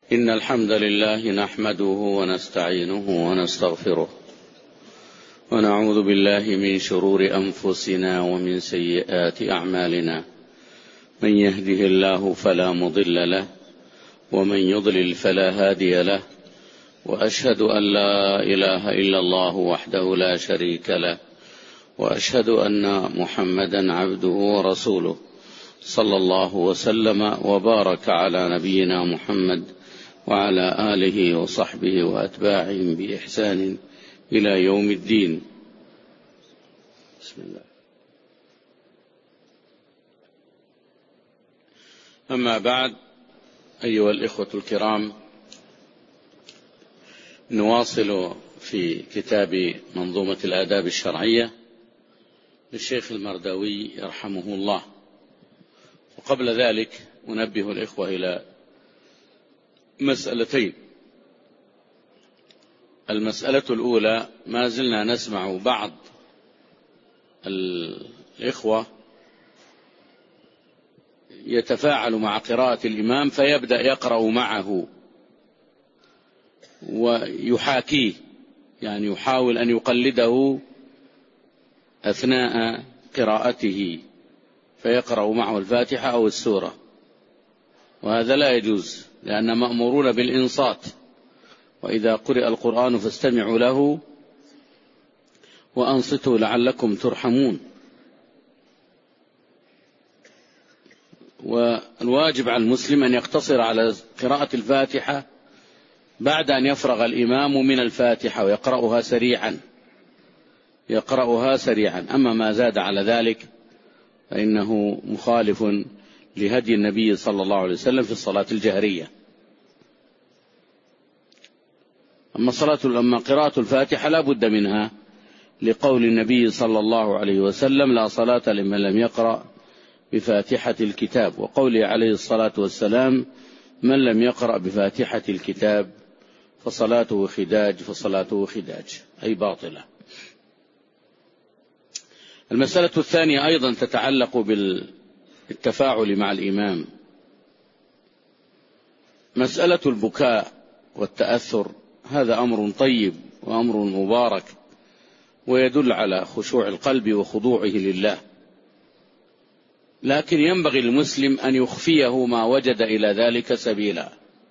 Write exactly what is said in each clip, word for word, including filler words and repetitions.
إن الحمد لله نحمده ونستعينه ونستغفره ونعوذ بالله من شرور أنفسنا ومن سيئات أعمالنا. من يهده الله فلا مضل له ومن يضلل فلا هادي له، وأشهد أن لا إله إلا الله وحده لا شريك له، وأشهد أن محمدا عبده ورسوله، صلى الله وسلم وبارك على نبينا محمد وعلى آله وصحبه وأتباعهم بإحسان إلى يوم الدين. بسم الله. أما بعد، أيها الإخوة الكرام، نواصل في كتاب منظومة الآداب الشرعية للشيخ المرداوي يرحمه الله. وقبل ذلك أنبه الإخوة إلى مسألتين. المسألة الأولى، ما زلنا نسمع بعض الإخوة يتفاعل مع قراءة الإمام فيبدأ يقرأ معه ويحاكيه، يعني يحاول أن يقلده أثناء قراءته فيقرأ معه الفاتحة أو السورة، وهذا لا يجوز، لأن مأمورون بالإنصات، وإذا قرئ القرآن فاستمعوا له وأنصتوا لعلكم ترحمون. والواجب على المسلم أن يقتصر على قراءة الفاتحة بعد أن يفرغ الإمام من الفاتحة ويقرأها سريعا يقرأها سريعا أما ما زاد على ذلك فإنه مخالف لهدي النبي صلى الله عليه وسلم في الصلاة الجهرية. أما الصلاة أما قراءة الفاتحة لا بد منها، لقول النبي صلى الله عليه وسلم: لا صلاة لمن لم يقرأ بفاتحة الكتاب، وقوله عليه الصلاة والسلام: من لم يقرأ بفاتحة الكتاب فصلاته خداج فصلاته خداج، أي باطلة. المسألة الثانية أيضا تتعلق بالتفاعل مع الإمام. مسألة البكاء والتأثر، هذا أمر طيب وأمر مبارك، ويدل على خشوع القلب وخضوعه لله، لكن ينبغي للمسلم أن يخفيه ما وجد إلى ذلك سبيلا.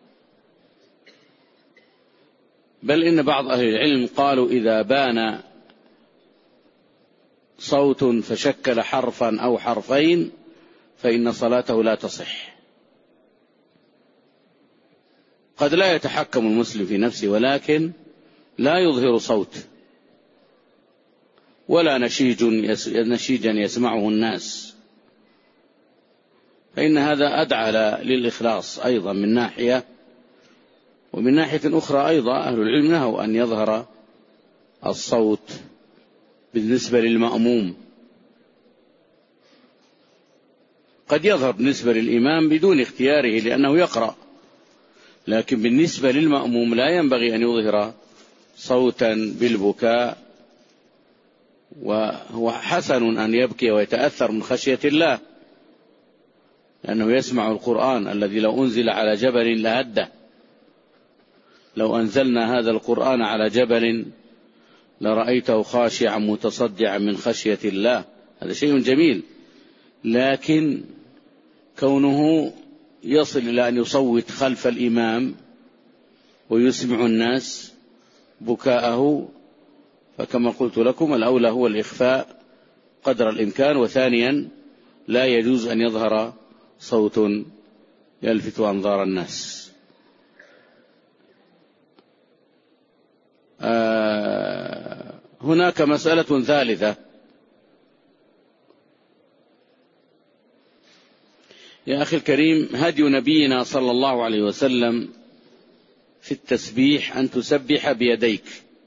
بل إن بعض أهل العلم قالوا: إذا بان صوت فشكل حرفا أو حرفين فإن صلاته لا تصح. قد لا يتحكم المسلم في نفسه، ولكن لا يظهر صوت ولا نشيج نشيجا يسمعه الناس، فإن هذا أدعى للإخلاص أيضا من ناحية. ومن ناحية أخرى أيضا أهل العلم نهوا أن يظهر الصوت بالنسبة للمأموم. قد يظهر بالنسبة للإمام بدون اختياره لأنه يقرأ، لكن بالنسبة للمأموم لا ينبغي أن يظهر صوتا بالبكاء. وهو حسن أن يبكي ويتأثر من خشية الله، لأنه يسمع القرآن الذي لو أنزل على جبل لهده. لو أنزلنا هذا القرآن على جبل لرأيته خاشعا متصدعا من خشية الله، هذا شيء جميل. لكن كونه يصل إلى أن يصوت خلف الإمام ويسمع الناس بكاءه، فكما قلت لكم الأولى هو الإخفاء قدر الإمكان. وثانيا لا يجوز أن يظهر صوت يلفت أنظار الناس. آه هناك مسألة ثالثة. يا أخي الكريم، هدي نبينا صلى الله عليه وسلم في التسبيح أن تسبح بيديك،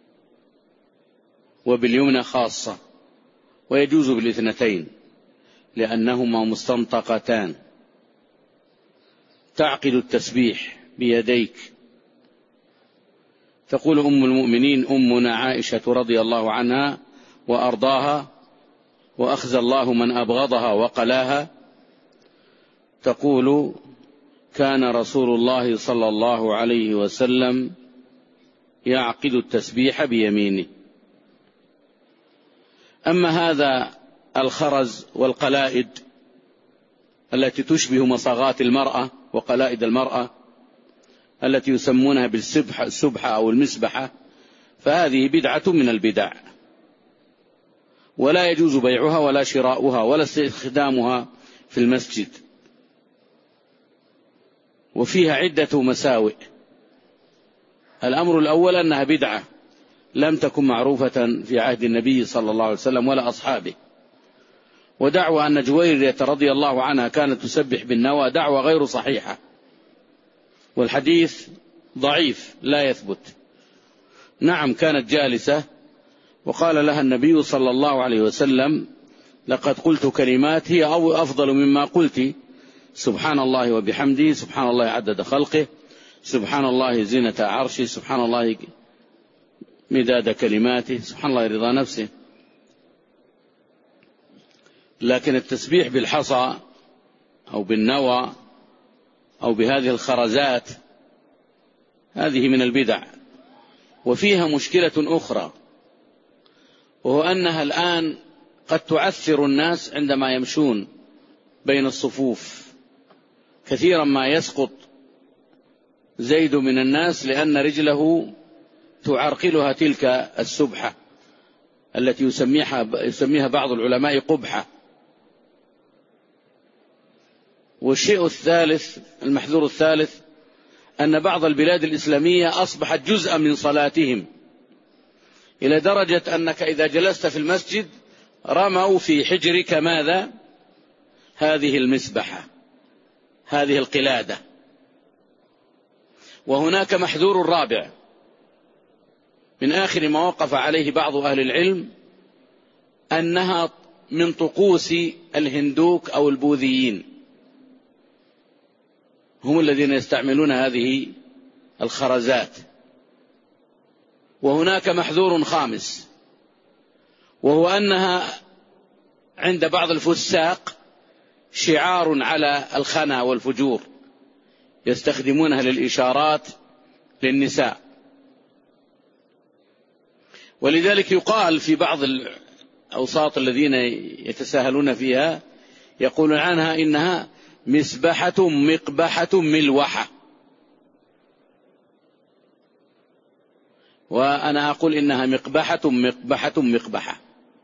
وباليمنى خاصة، ويجوز بالاثنتين لأنهما مستنطقتان. تعقد التسبيح بيديك. تقول أم المؤمنين أمنا عائشة رضي الله عنها وأرضاها، وأخزى الله من أبغضها وقلاها، تقول: كان رسول الله صلى الله عليه وسلم يعقد التسبيح بيمينه. أما هذا الخرز والقلائد التي تشبه مصاغات المرأة وقلائد المرأة التي يسمونها بالسبحة السبحة أو المسبحة، فهذه بدعة من البدع، ولا يجوز بيعها ولا شراؤها ولا استخدامها في المسجد، وفيها عدة مساوئ. الأمر الأول أنها بدعة لم تكن معروفة في عهد النبي صلى الله عليه وسلم ولا أصحابه، ودعوى أن جويرية رضي الله عنها كانت تسبح بالنوى دعوى غير صحيحة، والحديث ضعيف لا يثبت. نعم كانت جالسة وقال لها النبي صلى الله عليه وسلم: لقد قلت كلمات هي أو أفضل مما قلت، سبحان الله وبحمده، سبحان الله عدد خلقه، سبحان الله زينة عرشه، سبحان الله مداد كلماته، سبحان الله رضا نفسه. لكن التسبيح بالحصى أو بالنوى أو بهذه الخرزات هذه من البدع، وفيها مشكلة أخرى، وهو أنها الآن قد تعثر الناس عندما يمشون بين الصفوف. كثيرا ما يسقط زيد من الناس لأن رجله تعرقلها تلك السبحة التي يسميها, يسميها بعض العلماء قبحة. والشيء الثالث المحذور الثالث أن بعض البلاد الإسلامية أصبحت جزءا من صلاتهم، إلى درجة أنك إذا جلست في المسجد رموا في حجرك ماذا؟ هذه المسبحة، هذه القلادة. وهناك محذور رابع من آخر ما وقف عليه بعض أهل العلم، أنها من طقوس الهندوك أو البوذيين، هم الذين يستعملون هذه الخرزات. وهناك محذور خامس، وهو أنها عند بعض الفساق شعار على الخنا والفجور، يستخدمونها للإشارات للنساء. ولذلك يقال في بعض الأوساط الذين يتساهلون فيها يقولون عنها إنها مسبحة مقبحة ملوحة، وأنا أقول إنها مقبحة مقبحة مقبحة،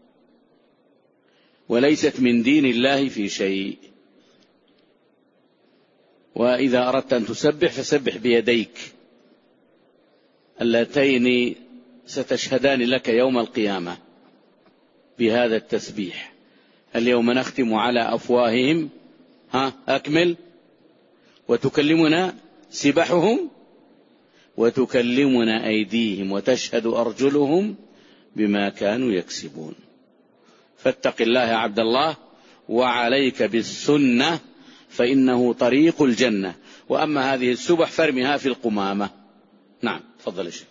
وليست من دين الله في شيء. وإذا أردت أن تسبح فسبح بيديك اللتين ستشهدان لك يوم القيامة بهذا التسبيح. اليوم نختم على أفواههم، ها أكمل، وتكلمنا سبحهم وتكلمنا أيديهم وتشهد أرجلهم بما كانوا يكسبون. فاتق الله يا عبد الله، وعليك بالسنة فإنه طريق الجنة، وأما هذه السبح فارمها في القمامة. نعم تفضل الشيخ.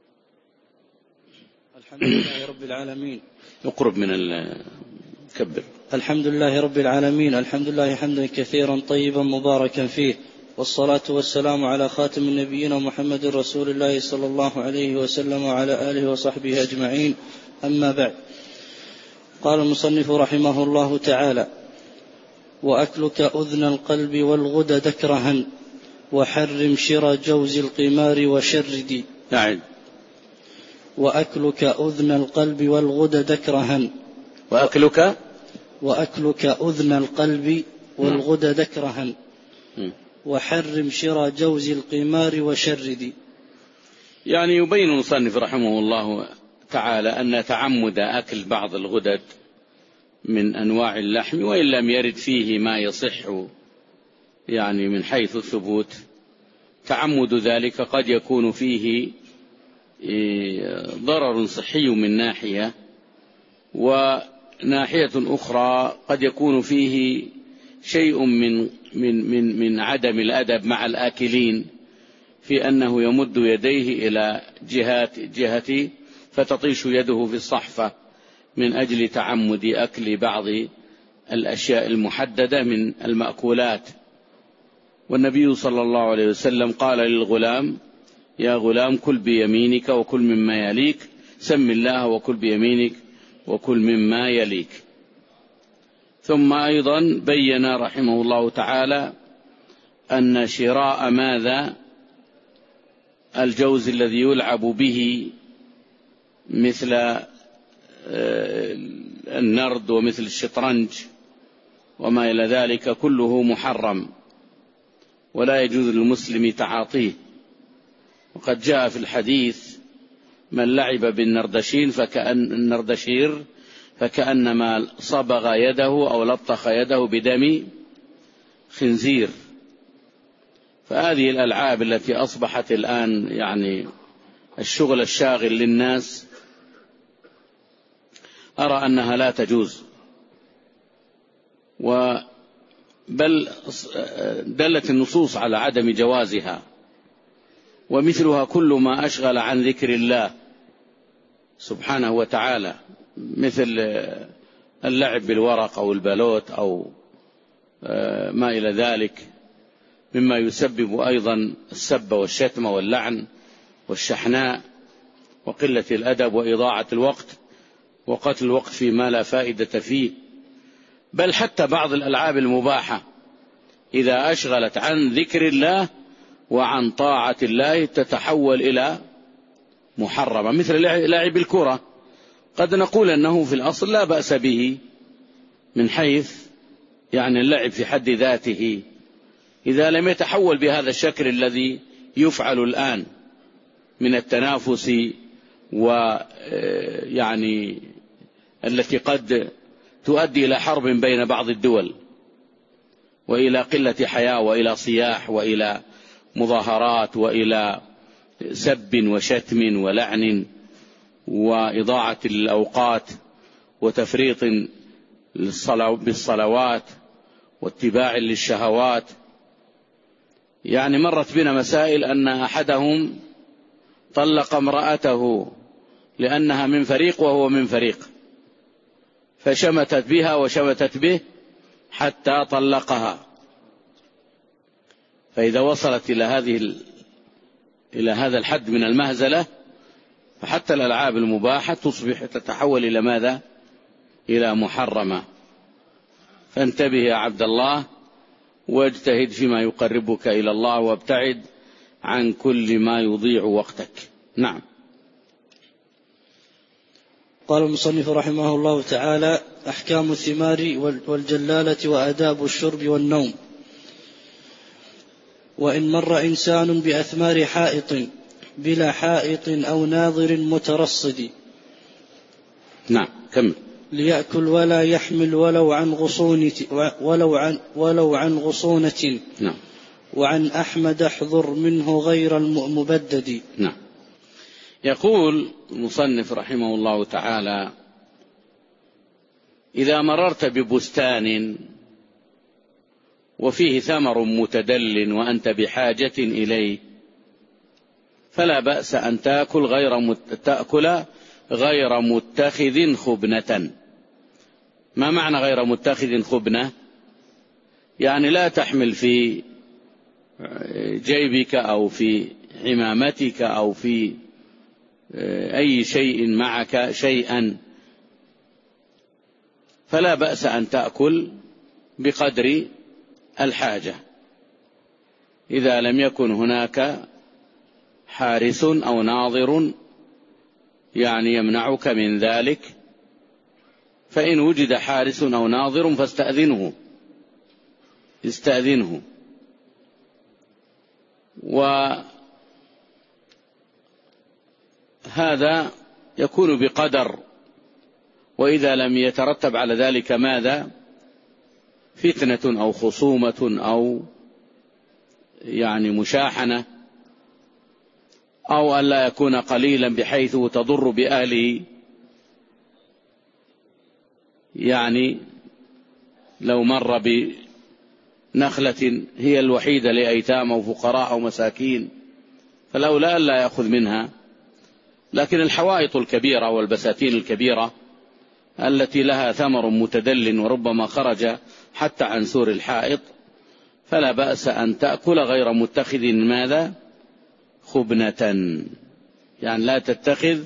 الحمد لله رب العالمين. اقرب من الكبر. الحمد لله رب العالمين، الحمد لله حمدا كثيرا طيبا مباركا فيه، والصلاة والسلام على خاتم النبيين محمد رسول الله صلى الله عليه وسلم وعلى آله وصحبه أجمعين. أما بعد، قال المصنف رحمه الله تعالى: وأكلك أذن القلب والغدد كرها، وحرم شر جوز القمار وشرد. نعم. وأكلك أذن القلب والغدد كرها. وأكلك وأكلك أذن القلب والغدد كرها، وحرم شر جوز القمار وشرد. يعني يبين المصنف رحمه الله تعالى أن تعمد أكل بعض الغدد من أنواع اللحم، وإن لم يرد فيه ما يصح يعني من حيث الثبوت، تعمد ذلك قد يكون فيه ضرر صحي من ناحية، وناحية أخرى قد يكون فيه شيء من من من من عدم الأدب مع الآكلين، في أنه يمد يديه إلى جهات جهتي فتطيش يده في الصحفة من أجل تعمد أكل بعض الأشياء المحددة من المأكولات. والنبي صلى الله عليه وسلم قال للغلام: يا غلام كل بيمينك وكل مما يليك، سم الله وكل بيمينك وكل مما يليك. ثم أيضا بين رحمه الله تعالى أن شراء ماذا الجوز الذي يلعب به مثل النرد ومثل الشطرنج وما إلى ذلك كله محرم ولا يجوز للمسلم تعاطيه. وقد جاء في الحديث: من لعب بالنردشين فكأن النردشير فكأنما صبغ يده أو لطخ يده بدم خنزير. فهذه الألعاب التي أصبحت الآن يعني الشغل الشاغل للناس أرى أنها لا تجوز، بل دلت النصوص على عدم جوازها. ومثلها كل ما أشغل عن ذكر الله سبحانه وتعالى، مثل اللعب بالورق أو البالوت أو ما إلى ذلك، مما يسبب أيضا السب والشتم واللعن والشحناء وقلة الأدب وإضاعة الوقت وقتل الوقت فيما لا فائدة فيه. بل حتى بعض الألعاب المباحة إذا أشغلت عن ذكر الله وعن طاعة الله تتحول إلى محرمة، مثل لاعب الكرة. قد نقول أنه في الأصل لا بأس به من حيث يعني اللعب في حد ذاته، إذا لم يتحول بهذا الشكل الذي يفعل الآن من التنافس ويعني التي قد تؤدي إلى حرب بين بعض الدول وإلى قلة حياة وإلى صياح وإلى مظاهرات وإلى سب وشتم ولعن وإضاعة الأوقات وتفريط بالصلوات واتباع للشهوات. يعني مرت بنا مسائل أن أحدهم طلق امرأته لأنها من فريق وهو من فريق، فشمتت بها وشمتت به حتى طلقها. فإذا وصلت إلى هذه إلى هذا الحد من المهزلة فحتى الألعاب المباحة تصبح تتحول إلى ماذا؟ إلى محرمة. فانتبه يا عبد الله واجتهد فيما يقربك إلى الله وابتعد عن كل ما يضيع وقتك. نعم. قال المصنف رحمه الله تعالى: أحكام الثمار والجلالة وآداب الشرب والنوم. وإن مر إنسان بأثمار حائط بلا حائط أو ناظر مترصد، نعم كمل، ليأكل ولا يحمل ولو عن غصونة ولو عن ولو عن غصونة. نعم. وعن أحمد احذر منه غير المبدد. نعم. يقول المصنف رحمه الله تعالى: إذا مررت ببستان وفيه ثمر متدل وأنت بحاجة إليه فلا بأس أن تأكل غير مت... تأكل غير متخذ خبنة. ما معنى غير متخذ خبنة؟ يعني لا تحمل في جيبك أو في عمامتك أو في أي شيء معك شيئا، فلا بأس أن تأكل بقدر الحاجة إذا لم يكن هناك حارس أو ناظر يعني يمنعك من ذلك. فإن وجد حارس أو ناظر فاستأذنه استأذنه. وهذا يكون بقدر، وإذا لم يترتب على ذلك ماذا؟ فتنة أو خصومة أو يعني مشاحنة، أو أن لا يكون قليلا بحيث تضر بأهله. يعني لو مر بنخلة هي الوحيدة لأيتام أو فقراء أو مساكين فالأولى ألا يأخذ منها. لكن الحوائط الكبيرة والبساتين الكبيرة التي لها ثمر متدل وربما خرج حتى عن سور الحائط فلا بأس أن تأكل غير متخذ ماذا؟ خبنة، يعني لا تتخذ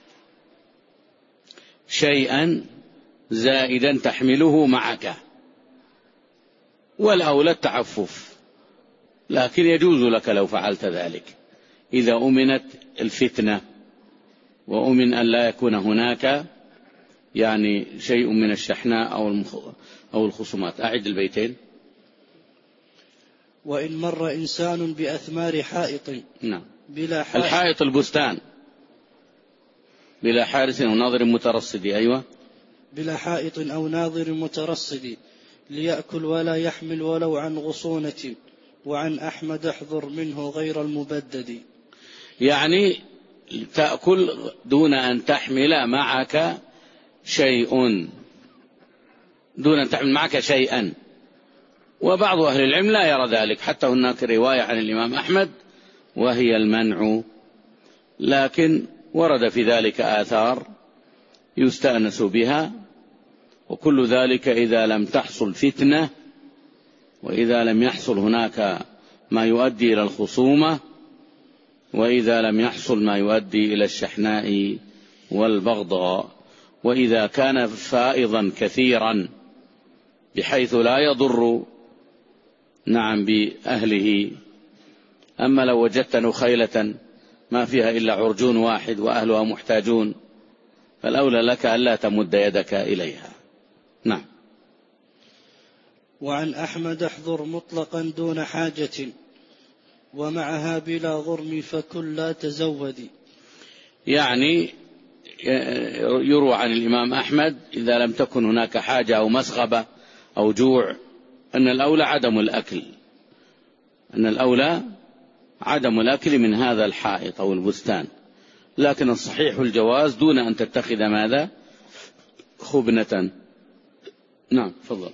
شيئا زائدا تحمله معك، والأولى التعفف، لكن يجوز لك لو فعلت ذلك إذا أمنت الفتنة وأمن أن لا يكون هناك يعني شيء من الشحناء أو الخصومات. أعد البيتين. وإن مر إنسان بأثمار حائط نعم. بلا حائط، الحائط البستان بلا حارس أو ناظر مترصد. أيوة. بلا حائط أو ناظر مترصد ليأكل ولا يحمل ولو عن غصونة، وعن أحمد احذر منه غير المبدد. يعني تأكل دون أن تحمل معك شيء، دون أن تحمل معك شيئا، وبعض أهل العلم لا يرى ذلك، حتى هناك رواية عن الإمام أحمد وهي المنع، لكن ورد في ذلك آثار يستأنس بها، وكل ذلك إذا لم تحصل فتنة، وإذا لم يحصل هناك ما يؤدي إلى الخصومة، وإذا لم يحصل ما يؤدي إلى الشحناء والبغضاء، وإذا كان فائضا كثيرا بحيث لا يضر نعم بأهله. أما لو وجدت نخيلة ما فيها إلا عرجون واحد وأهلها محتاجون، فالأولى لك ألا تمد يدك إليها. نعم. وعن أحمد احذر مطلقا دون حاجة، ومعها بلا غرم فكل لا تزودي. يعني يروى عن الإمام أحمد إذا لم تكن هناك حاجة أو مسغبة أو جوع أن الأولى عدم الأكل، أن الأولى عدم الأكل من هذا الحائط أو البستان، لكن الصحيح الجواز دون أن تتخذ ماذا؟ خبنة. نعم تفضل.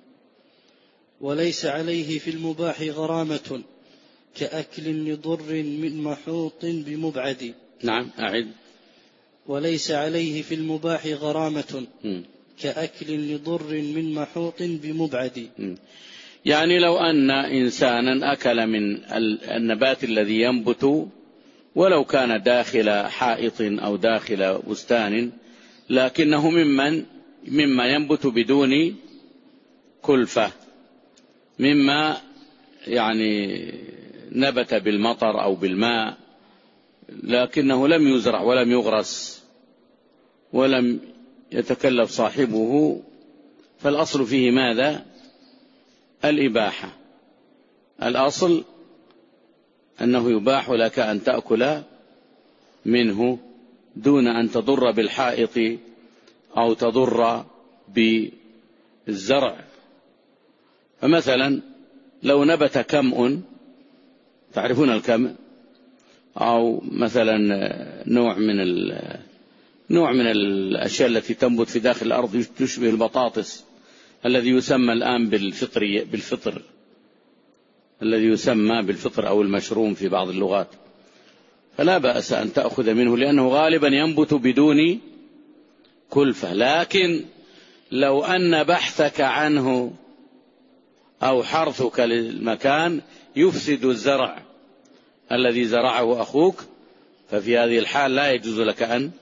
وليس عليه في المباح غرامة كأكل لضر من محوط بمبعد. نعم أعد. وليس عليه في المباح غرامة م. كأكل لضر من محوط بمبعد. م. يعني لو أن إنسانا أكل من النبات الذي ينبت ولو كان داخل حائط أو داخل بستان، لكنه ممن مما ينبت بدون كلفة، مما يعني نبت بالمطر أو بالماء، لكنه لم يزرع ولم يغرس ولم يتكلف صاحبه، فالأصل فيه ماذا؟ الإباحة. الأصل أنه يباح لك أن تأكل منه دون أن تضر بالحائط أو تضر بالزرع. فمثلا لو نبت كمء، تعرفون الكمء، أو مثلا نوع من نوع من الأشياء التي تنبت في داخل الأرض تشبه البطاطس، الذي يسمى الآن بالفطر بالفطر الذي يسمى بالفطر أو المشروم في بعض اللغات، فلا بأس أن تأخذ منه لأنه غالبا ينبت بدون كلفة. لكن لو أن بحثك عنه أو حرثك للمكان يفسد الزرع الذي زرعه أخوك، ففي هذه الحال لا يجوز لك أن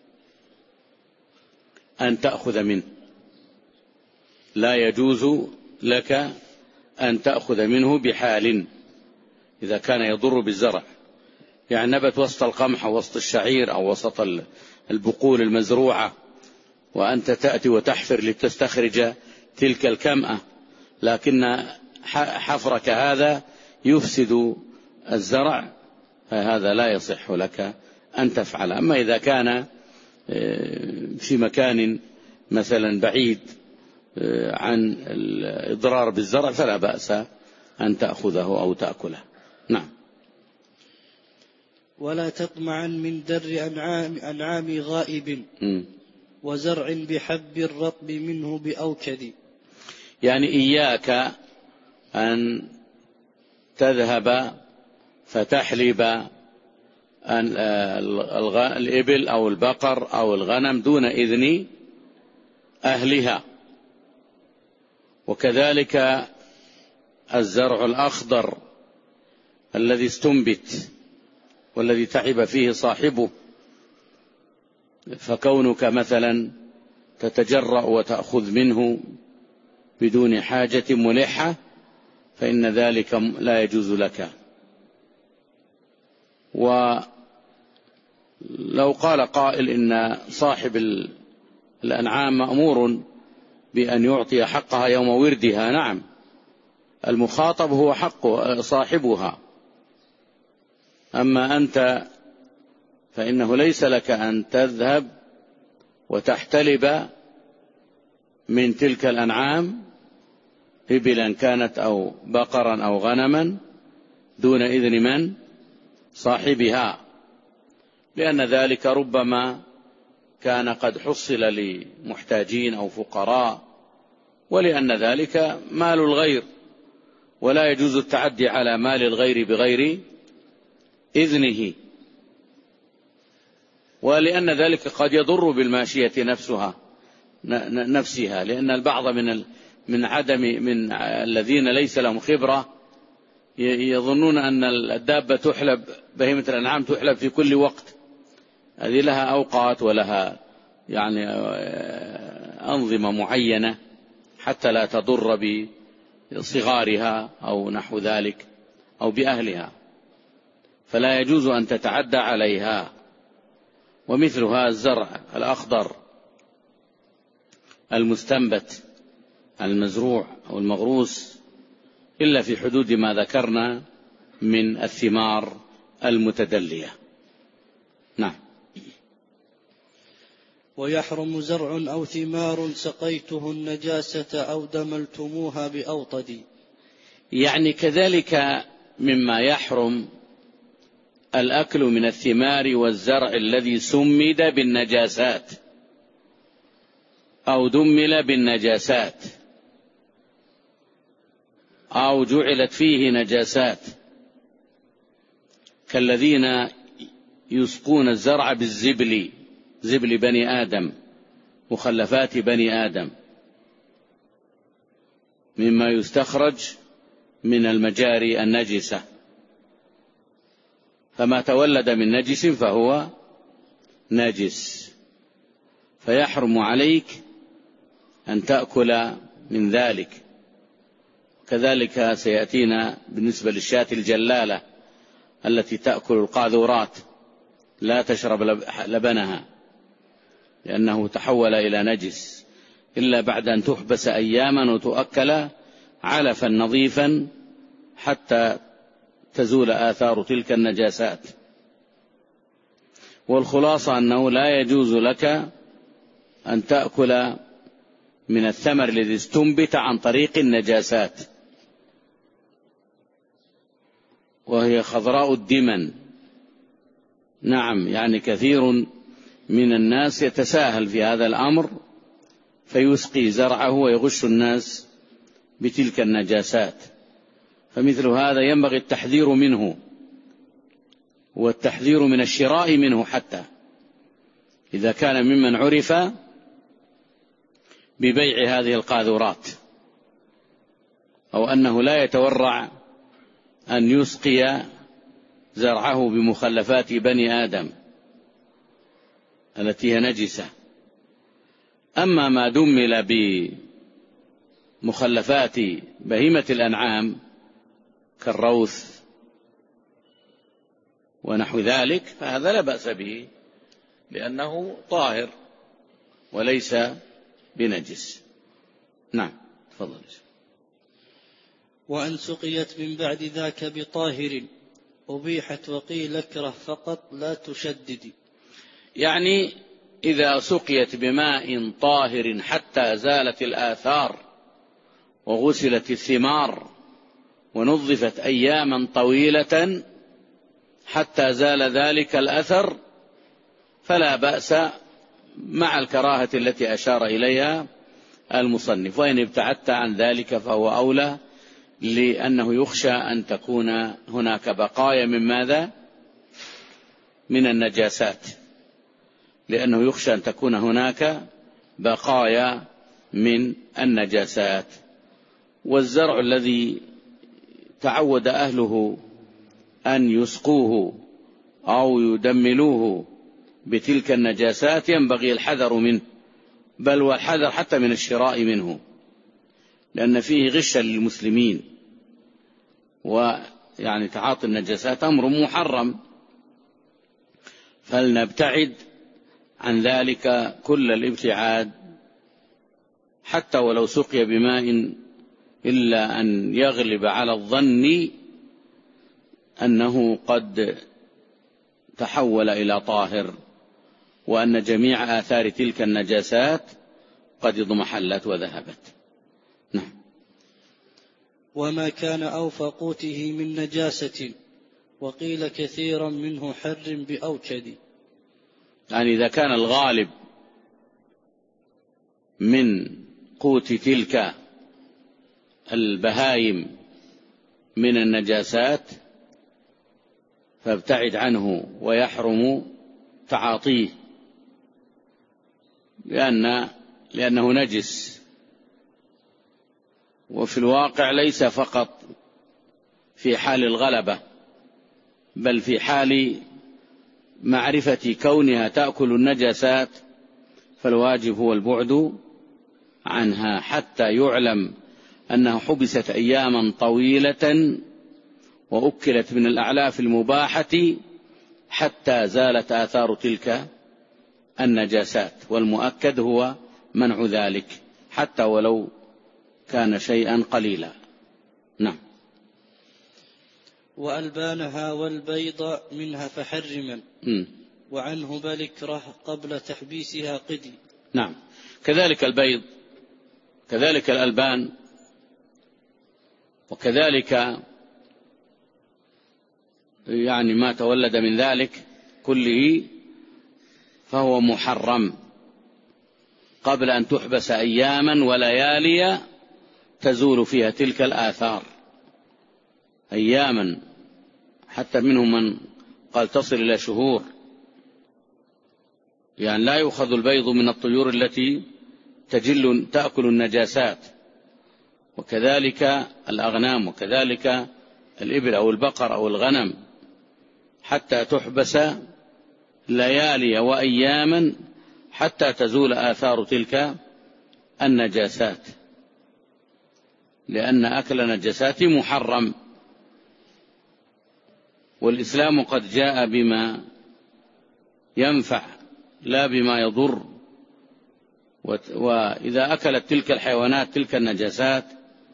أن تأخذ منه، لا يجوز لك أن تأخذ منه بحال إذا كان يضر بالزرع. يعني نبت وسط القمح أو وسط الشعير أو وسط البقول المزروعة، وأنت تأتي وتحفر لتستخرج تلك الكمأة، لكن حفرك هذا يفسد الزرع، فهذا لا يصح لك أن تفعل. أما إذا كان في مكان مثلا بعيد عن الإضرار بالزرع فلا بأس أن تأخذه أو تأكله. نعم. ولا تطمعا من در أنعام, أنعام غائب م. وزرع بحب الرطب منه بأوكد. يعني إياك أن تذهب فتحلب الإبل أو البقر أو الغنم دون إذن أهلها، وكذلك الزرع الأخضر الذي استنبت والذي تعب فيه صاحبه، فكونك مثلا تتجرأ وتأخذ منه بدون حاجة ملحة فإن ذلك لا يجوز لك. ولو قال قائل إن صاحب الأنعام مأمور بأن يعطي حقها يوم وردها، نعم، المخاطب هو حق صاحبها، أما أنت فإنه ليس لك أن تذهب وتحتلب من تلك الأنعام إبلا كانت أو بقرا أو غنما دون إذن من؟ صاحبها، لأن ذلك ربما كان قد حصل لمحتاجين أو فقراء، ولأن ذلك مال الغير، ولا يجوز التعدي على مال الغير بغير إذنه، ولأن ذلك قد يضر بالماشية نفسها نفسها لأن البعض من من عدم من الذين ليس لهم خبرة يظنون أن الدابة تحلب، بهيمة الأنعام تحلب في كل وقت، هذه لها أوقات ولها يعني أنظمة معينة حتى لا تضر بصغارها أو نحو ذلك أو بأهلها، فلا يجوز أن تتعدى عليها. ومثلها الزرع الأخضر المستنبت المزروع أو المغروس إلا في حدود ما ذكرنا من الثمار المتدلية. نعم. ويحرم زرع أو ثمار سقيته النجاسة أو دملتموها بأوطد، يعني كذلك مما يحرم الأكل من الثمار والزرع الذي سمد بالنجاسات أو دمل بالنجاسات أو جعلت فيه نجاسات، كالذين يسقون الزرع بالزبل، زبل بني آدم، مخلفات بني آدم مما يستخرج من المجاري النجسة، فما تولد من نجس فهو نجس، فيحرم عليك أن تأكل من ذلك. كذلك سيأتينا بالنسبة للشاة الجلالة التي تأكل القاذورات لا تشرب لبنها لأنه تحول إلى نجس إلا بعد أن تحبس أياما وتؤكل علفا نظيفا حتى تزول آثار تلك النجاسات. والخلاصة أنه لا يجوز لك أن تأكل من الثمر الذي استنبت عن طريق النجاسات، وهي خضراء الدمن. نعم، يعني كثير من الناس يتساهل في هذا الأمر فيسقي زرعه ويغش الناس بتلك النجاسات، فمثل هذا ينبغي التحذير منه والتحذير من الشراء منه، حتى إذا كان ممن عرف ببيع هذه القاذورات، أو أنه لا يتورع أن يسقي زرعه بمخلفات بني آدم التي هي نجسة. أما ما دمل بمخلفات بهيمة الأنعام كالروث ونحو ذلك فهذا لا بأس به لأنه طاهر وليس بنجس. نعم، تفضل. وأن سقيت من بعد ذاك بطاهر أبيحت وقيل اكره فقط لا تشدد، يعني إذا سقيت بماء طاهر حتى زالت الآثار وغسلت الثمار ونظفت أياما طويلة حتى زال ذلك الأثر فلا بأس مع الكراهة التي أشار إليها المصنف، وإن ابتعدت عن ذلك فهو أولى، لأنه يخشى أن تكون هناك بقايا من ماذا؟ من النجاسات، لأنه يخشى أن تكون هناك بقايا من النجاسات. والزرع الذي تعود أهله أن يسقوه أو يدملوه بتلك النجاسات ينبغي الحذر منه، بل والحذر حتى من الشراء منه، لأن فيه غشا للمسلمين، ويعني تعاطي النجاسات أمر محرم، فلنبتعد عن ذلك كل الابتعاد، حتى ولو سقي بماء، إلا أن يغلب على الظن أنه قد تحول إلى طاهر، وأن جميع آثار تلك النجاسات قد اضمحلت وذهبت. نعم. وما كان أوفى قوته من نجاسة، وقيل كثيرا منه حر بأوكد. يعني إذا كان الغالب من قوت تلك البهايم من النجاسات فابتعد عنه ويحرم تعاطيه، لأن لأنه نجس. وفي الواقع ليس فقط في حال الغلبة، بل في حال معرفة كونها تأكل النجاسات، فالواجب هو البعد عنها حتى يعلم أنها حبست أياما طويلة وأكلت من الأعلاف المباحة حتى زالت آثار تلك النجاسات، والمؤكد هو منع ذلك حتى ولو كان شيئا قليلا. نعم. وألبانها والبيض منها فحرما، م. وعنه بل اكره قبل تحبيسها قدي. نعم. كذلك البيض، كذلك الألبان، وكذلك يعني ما تولد من ذلك كله فهو محرم قبل أن تحبس أياما وليالي تزول فيها تلك الآثار، أياما، حتى منهم من قال تصل إلى شهور. يعني لا يؤخذ البيض من الطيور التي تجل تأكل النجاسات، وكذلك الأغنام، وكذلك الإبل أو البقر أو الغنم، حتى تحبس ليالي وأياما حتى تزول آثار تلك النجاسات، لأن أكل النجاسات محرم. والإسلام قد جاء بما ينفع لا بما يضر، وإذا أكلت تلك الحيوانات تلك النجاسات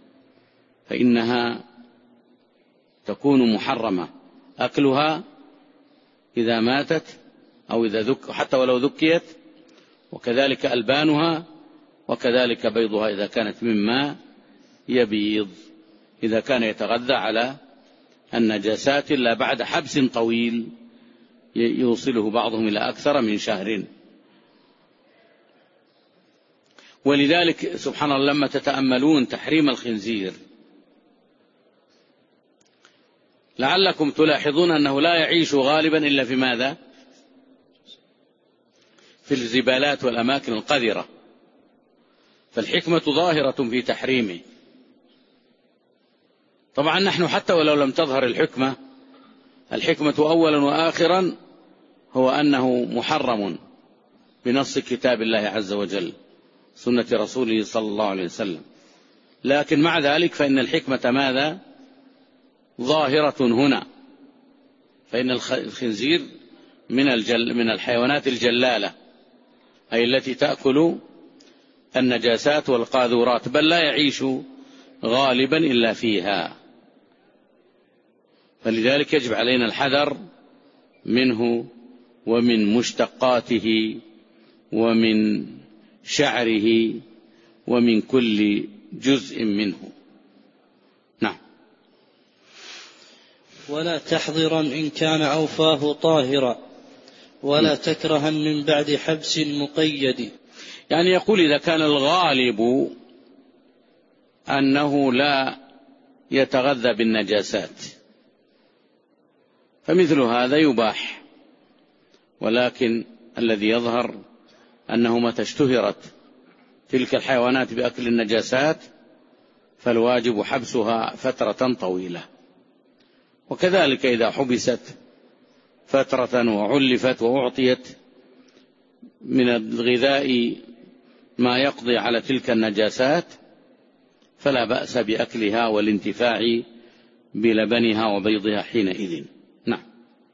فإنها تكون محرمة أكلها إذا ماتت أو إذا ذك حتى ولو ذكيت، وكذلك ألبانها، وكذلك بيضها إذا كانت مما يبيض، إذا كان يتغذى على النجاسات إلا بعد حبس طويل يوصله بعضهم إلى أكثر من شهر. ولذلك سبحان الله لما تتأملون تحريم الخنزير لعلكم تلاحظون أنه لا يعيش غالبا إلا في ماذا؟ في الزبالات والأماكن القذرة، فالحكمة ظاهرة في تحريمه. طبعا نحن حتى ولو لم تظهر الحكمة، الحكمة أولا وآخرا هو أنه محرم بنص كتاب الله عز وجل، سنة رسوله صلى الله عليه وسلم. لكن مع ذلك فإن الحكمة ماذا؟ ظاهرة هنا، فإن الخنزير من الجل من الحيوانات الجلالة، أي التي تأكل النجاسات والقاذورات، بل لا يعيش غالبا إلا فيها، فلذلك يجب علينا الحذر منه ومن مشتقاته ومن شعره ومن كل جزء منه. نعم. ولا تحضرا إن كان أوفاه طاهرا، ولا تكرها من بعد حبس مقيد. يعني يقول إذا كان الغالب أنه لا يتغذى بالنجاسات فمثل هذا يباح، ولكن الذي يظهر أنه متى اشتهرت تلك الحيوانات بأكل النجاسات فالواجب حبسها فترة طويلة. وكذلك إذا حبست فترة وعلفت وأعطيت من الغذاء ما يقضي على تلك النجاسات فلا بأس بأكلها والانتفاع بلبنها وبيضها حينئذ. نعم.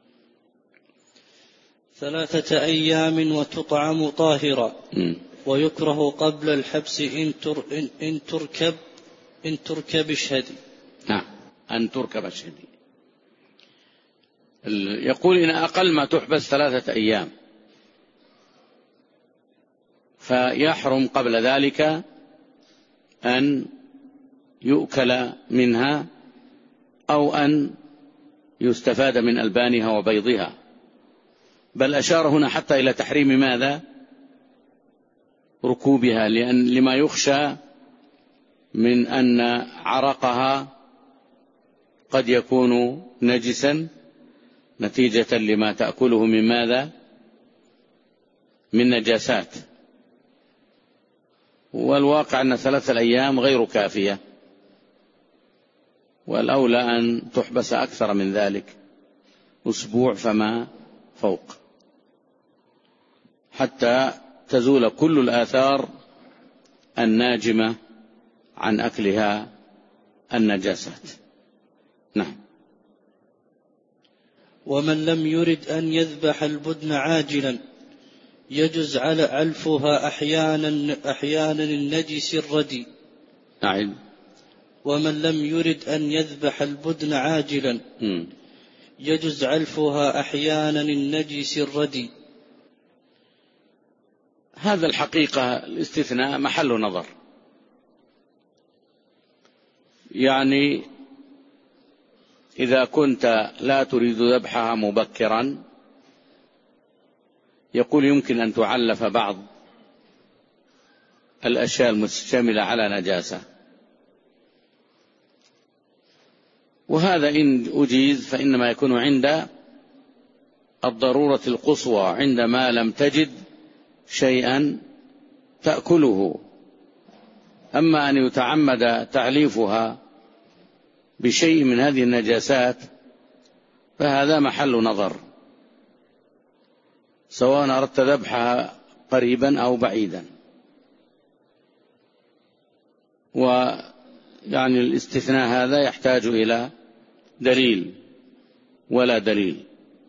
ثلاثة أيام وتطعم طاهرا. م. ويكره قبل الحبس إن, تر إن, إن تركب إن تركب الشهدي. نعم، أن تركب الشهدي. يقول إن أقل ما تحبس ثلاثة أيام، فيحرم قبل ذلك أن يؤكل منها أو أن يستفاد من ألبانها وبيضها، بل أشار هنا حتى إلى تحريم ماذا؟ ركوبها، لأن لما يخشى من أن عرقها قد يكون نجسا نتيجة لما تأكله من ماذا؟ من نجاسات. والواقع أن ثلاثة الأيام غير كافية، والأولى أن تحبس أكثر من ذلك، أسبوع فما فوق، حتى تزول كل الآثار الناجمة عن أكلها النجاسات. نعم. ومن لم يرد أن يذبح البدن عاجلا يجوز على علفها أحيانا أحيانا النجس الردي. نعم. ومن لم يرد أن يذبح البدن عاجلا م. يجوز علفها أحيانا النجس الردي. هذا الحقيقة الاستثناء محل نظر، يعني إذا كنت لا تريد ذبحها مبكرا يقول يمكن أن تعلف بعض الأشياء المشتملة على نجاسة، وهذا إن أجيز فإنما يكون عند الضرورة القصوى، عندما لم تجد شيئا تأكله. أما أن يتعمد تعليفها بشيء من هذه النجاسات فهذا محل نظر، سواء أردت ذبحها قريبا أو بعيدا. ويعني الاستثناء هذا يحتاج إلى دليل ولا دليل،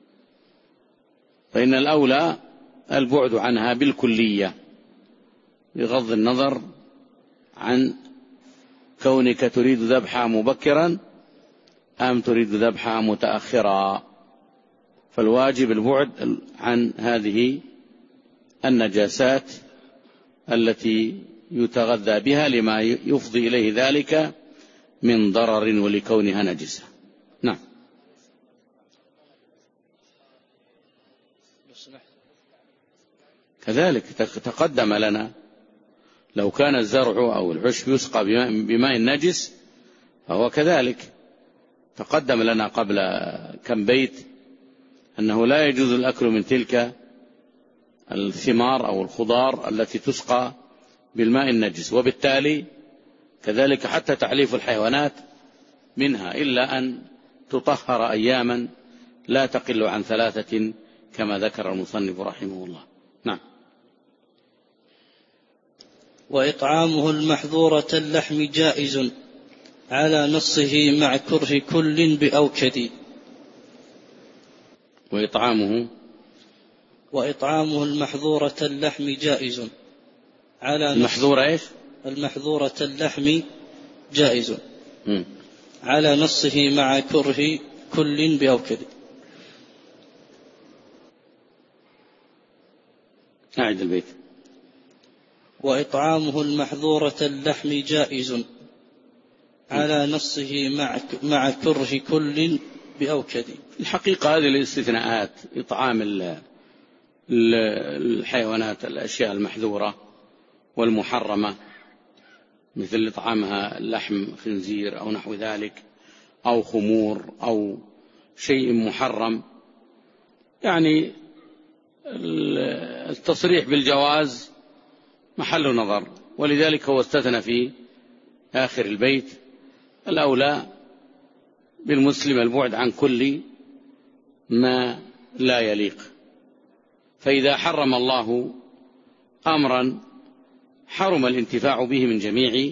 فإن الأولى البعد عنها بالكلية بغض النظر عن كونك تريد ذبحها مبكرا أم تريد ذبحها متأخرا، فالواجب البعد عن هذه النجاسات التي يتغذى بها لما يفضي إليه ذلك من ضرر ولكونها نجسة. نعم. كذلك تقدم لنا لو كان الزرع أو العشب يسقى بماء نجس فهو كذلك. تقدم لنا قبل كم بيت أنه لا يجوز الأكل من تلك الثمار أو الخضار التي تسقى بالماء النجس، وبالتالي كذلك حتى تعليف الحيوانات منها إلا أن تطهر أياما لا تقل عن ثلاثة كما ذكر المصنف رحمه الله. نعم. وإطعامه المحظورة اللحم جائز على نصه مع كره كل بأوكد. وإطعامه وإطعامه المحظورة اللحم جائز على المحظورة إيش؟ المحظورة اللحم جائز م. على نصه مع كره كل بأوكد. أعد البيت. وإطعامه المحظورة اللحم جائز على نصه مع مع كره كل بأوكد. الحقيقة هذه الاستثناءات إطعام الحيوانات الأشياء المحذورة والمحرمة مثل إطعامها لحم خنزير أو نحو ذلك أو خمور أو شيء محرم، يعني التصريح بالجواز محل نظر، ولذلك هو استثنى في آخر البيت، الأولى بالمسلم البعد عن كل ما لا يليق. فإذا حرم الله أمرا حرم الانتفاع به من جميع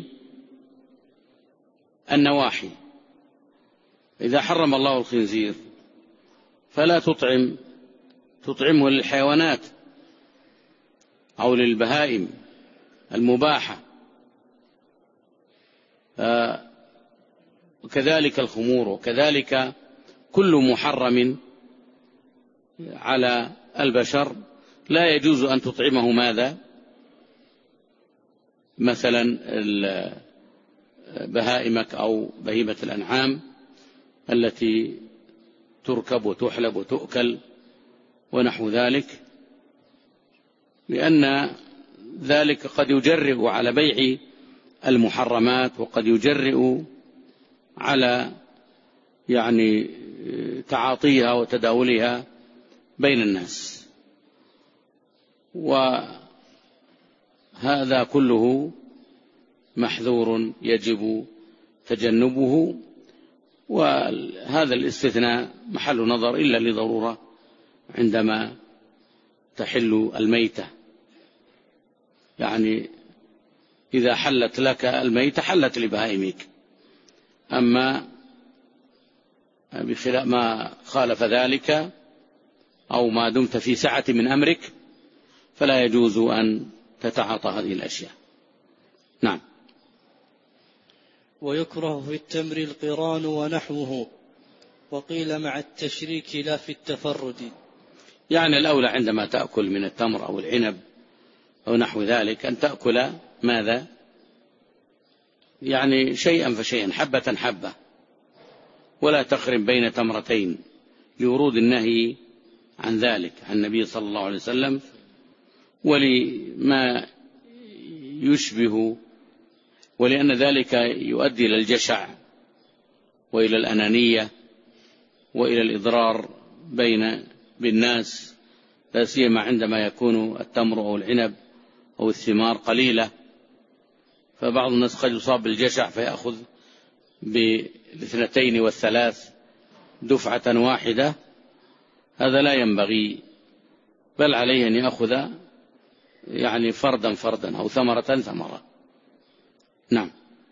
النواحي. إذا حرم الله الخنزير فلا تطعم تطعمه للحيوانات أو للبهائم المباحة. وكذلك الخمور، وكذلك كل محرم على البشر لا يجوز أن تطعمه ماذا؟ مثلا بهائمك أو بهيمة الأنعام التي تركب وتحلب وتؤكل ونحو ذلك، لأن ذلك قد يجرئ على بيع المحرمات، وقد يجرئ على يعني تعاطيها وتداولها بين الناس. وهذا كله محذور يجب تجنبه، وهذا الاستثناء محل نظر إلا لضرورة عندما تحل الميتة. يعني إذا حلت لك الميتة حلت لبهائمك، أما بخلاف ما خالف ذلك أو ما دمت في سعة من أمرك فلا يجوز أن تتعاطى هذه الأشياء. نعم. ويكره في التمر القران ونحوه، وقيل مع التشريك لا في التفرد. يعني الأولى عندما تأكل من التمر أو العنب أو نحو ذلك أن تأكل ماذا؟ يعني شيئا فشيئا، حبة حبة، ولا تقرن بين تمرتين لورود النهي عن ذلك عن النبي صلى الله عليه وسلم، ولما يشبه، ولأن ذلك يؤدي إلى الجشع وإلى الأنانية وإلى الإضرار بين بالناس، لا سيما عندما يكون التمر أو العنب أو الثمار قليلة، فبعض الناس قد يصاب بالجشع فيأخذ بالاثنتين والثلاث دفعة واحدة. هذا لا ينبغي، بل عليه أن يأخذ يعني فردا فردا أو ثمرة ثمرة. نعم.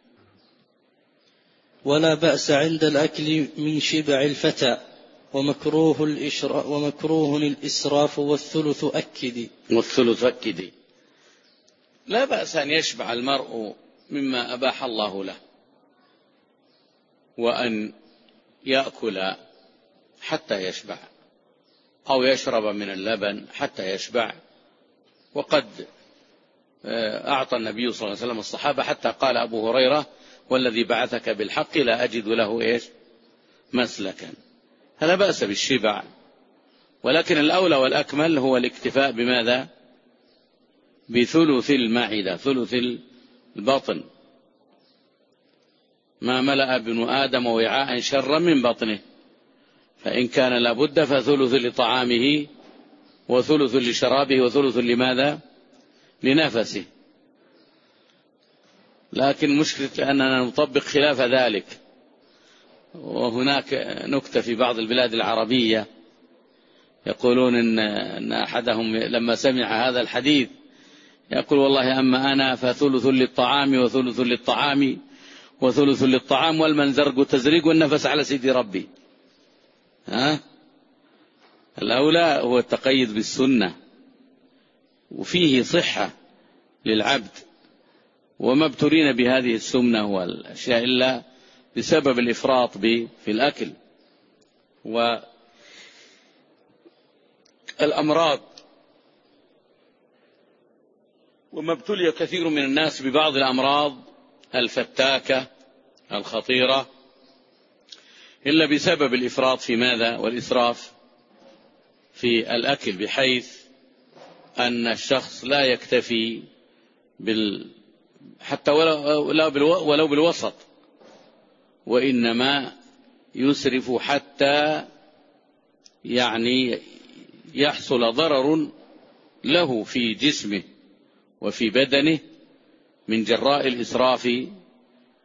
ولا بأس عند الأكل من شبع الفتى، ومكروه الإشراف, ومكروه الإسراف والثلث أكدي. والثلث أكدي. لا بأس أن يشبع المرء مما أباح الله له، وأن يأكل حتى يشبع، أو يشرب من اللبن حتى يشبع. وقد أعطى النبي صلى الله عليه وسلم الصحابة حتى قال أبو هريرة: والذي بعثك بالحق لا أجد له إيش مسلكا. فلا بأس بالشبع، ولكن الأولى والأكمل هو الاكتفاء بماذا؟ بثلث المعدة، ثلث البطن. ما ملأ ابن آدم وعاء شرا من بطنه، فإن كان لابد فثلث لطعامه وثلث لشرابه وثلث لماذا؟ لنفسه. لكن مشكلة أننا نطبق خلاف ذلك. وهناك نكتة في بعض البلاد العربية يقولون إن, إن أحدهم لما سمع هذا الحديث يقول: والله أما أنا فثلث للطعام وثلث للطعام وثلث للطعام والمنزرق تزريق والنفس على سيدي ربي. ها؟ الأولى هو التقيد بالسنة، وفيه صحة للعبد، وما ابتلينا بهذه السمنة والأشياء إلا بسبب الإفراط في الأكل والأمراض. وما ابتلي كثير من الناس ببعض الأمراض الفتاكة الخطيرة إلا بسبب الإفراط في ماذا؟ والإسراف في الأكل، بحيث أن الشخص لا يكتفي بال حتى ولو, ولو بالوسط، وإنما يسرف حتى يعني يحصل ضرر له في جسمه وفي بدنه من جراء الإسراف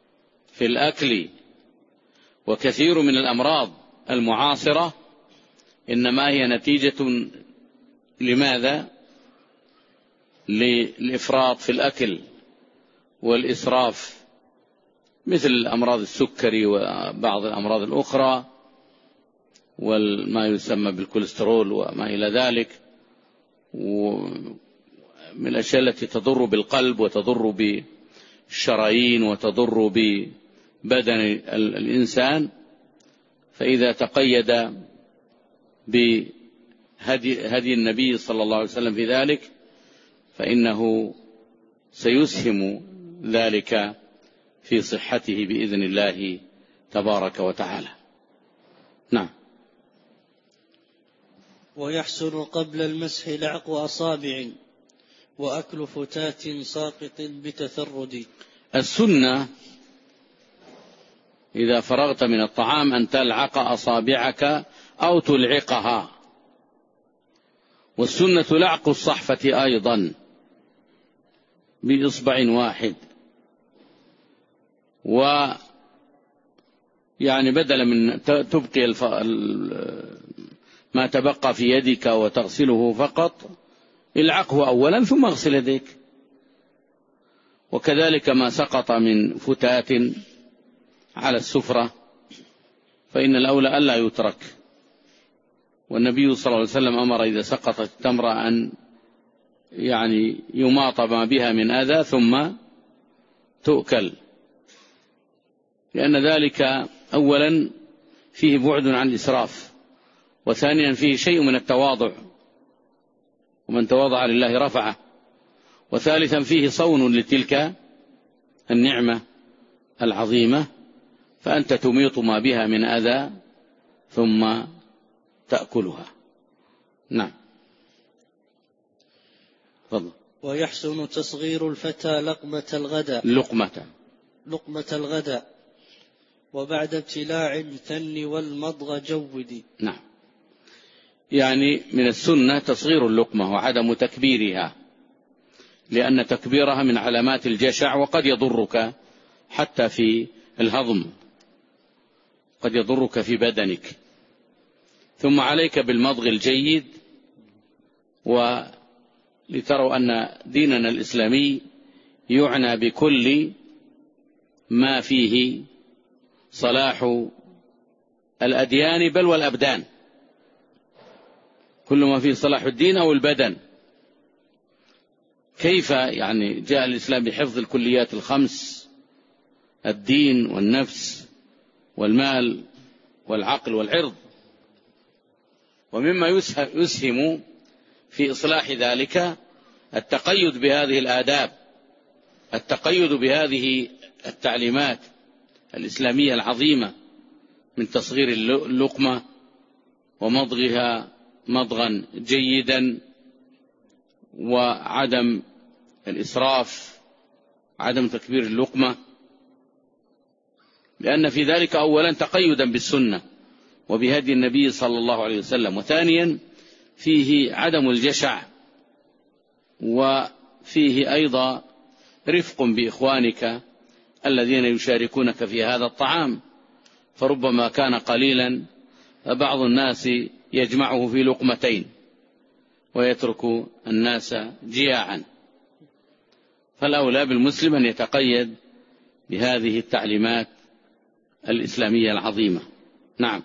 في الأكل وكثير من الأمراض المعاصرة إنما هي نتيجة لماذا؟ للإفراط في الأكل والإسراف، مثل أمراض السكري وبعض الأمراض الأخرى وما يسمى بالكوليسترول وما إلى ذلك، ومن الأشياء التي تضر بالقلب وتضر بالشرايين وتضر ببدن الإنسان. فإذا تقيد بهدي هدي النبي صلى الله عليه وسلم في ذلك فإنه سيسهم ذلك في صحته بإذن الله تبارك وتعالى. نعم. ويحسن قبل المسح لعق أصابع وأكل فتات ساقط بتثرد. السنة إذا فرغت من الطعام أن تلعق أصابعك أو تلعقها، والسنة لعق الصحفة أيضا بإصبع واحد، ويعني بدلا من تبقي الف... ما تبقى في يدك وتغسله فقط، العقه أولا ثم اغسل يديك. وكذلك ما سقط من فتات على السفرة فإن الأولى ألا يترك، والنبي صلى الله عليه وسلم أمر إذا سقطت التمرة أن يعني يماط ما بها من أذى ثم تؤكل، لأن ذلك أولا فيه بعد عن الإسراف، وثانيا فيه شيء من التواضع، ومن تواضع لله رفعه، وثالثا فيه صون لتلك النعمة العظيمة، فأنت تميط ما بها من أذى ثم تأكلها. نعم. فضل. ويحسن تصغير الفتى لقمة الغداء لقمة لقمة الغداء وبعد ابتلاع الثن والمضغ جودي. نعم. يعني من السنة تصغير اللقمة وعدم تكبيرها، لأن تكبيرها من علامات الجشع وقد يضرك حتى في الهضم، قد يضرك في بدنك. ثم عليك بالمضغ الجيد، ولتروا أن ديننا الإسلامي يعنى بكل ما فيه صلاح الأديان بل والأبدان، كل ما فيه صلاح الدين أو البدن. كيف يعني جاء الإسلام بحفظ الكليات الخمس: الدين والنفس والمال والعقل والعرض. ومما يسهم في إصلاح ذلك التقيد بهذه الآداب، التقيد بهذه التعليمات الإسلامية العظيمة من تصغير اللقمة ومضغها مضغا جيدا، وعدم الإسراف، عدم تكبير اللقمة، لأن في ذلك أولا تقيدا بالسنة وبهدي النبي صلى الله عليه وسلم، وثانيا فيه عدم الجشع، وفيه أيضا رفق بإخوانك الذين يشاركونك في هذا الطعام، فربما كان قليلا فبعض الناس يجمعه في لقمتين ويترك الناس جياعا، فالأولى بالمسلم أن يتقيد بهذه التعليمات الإسلامية العظيمة. نعم.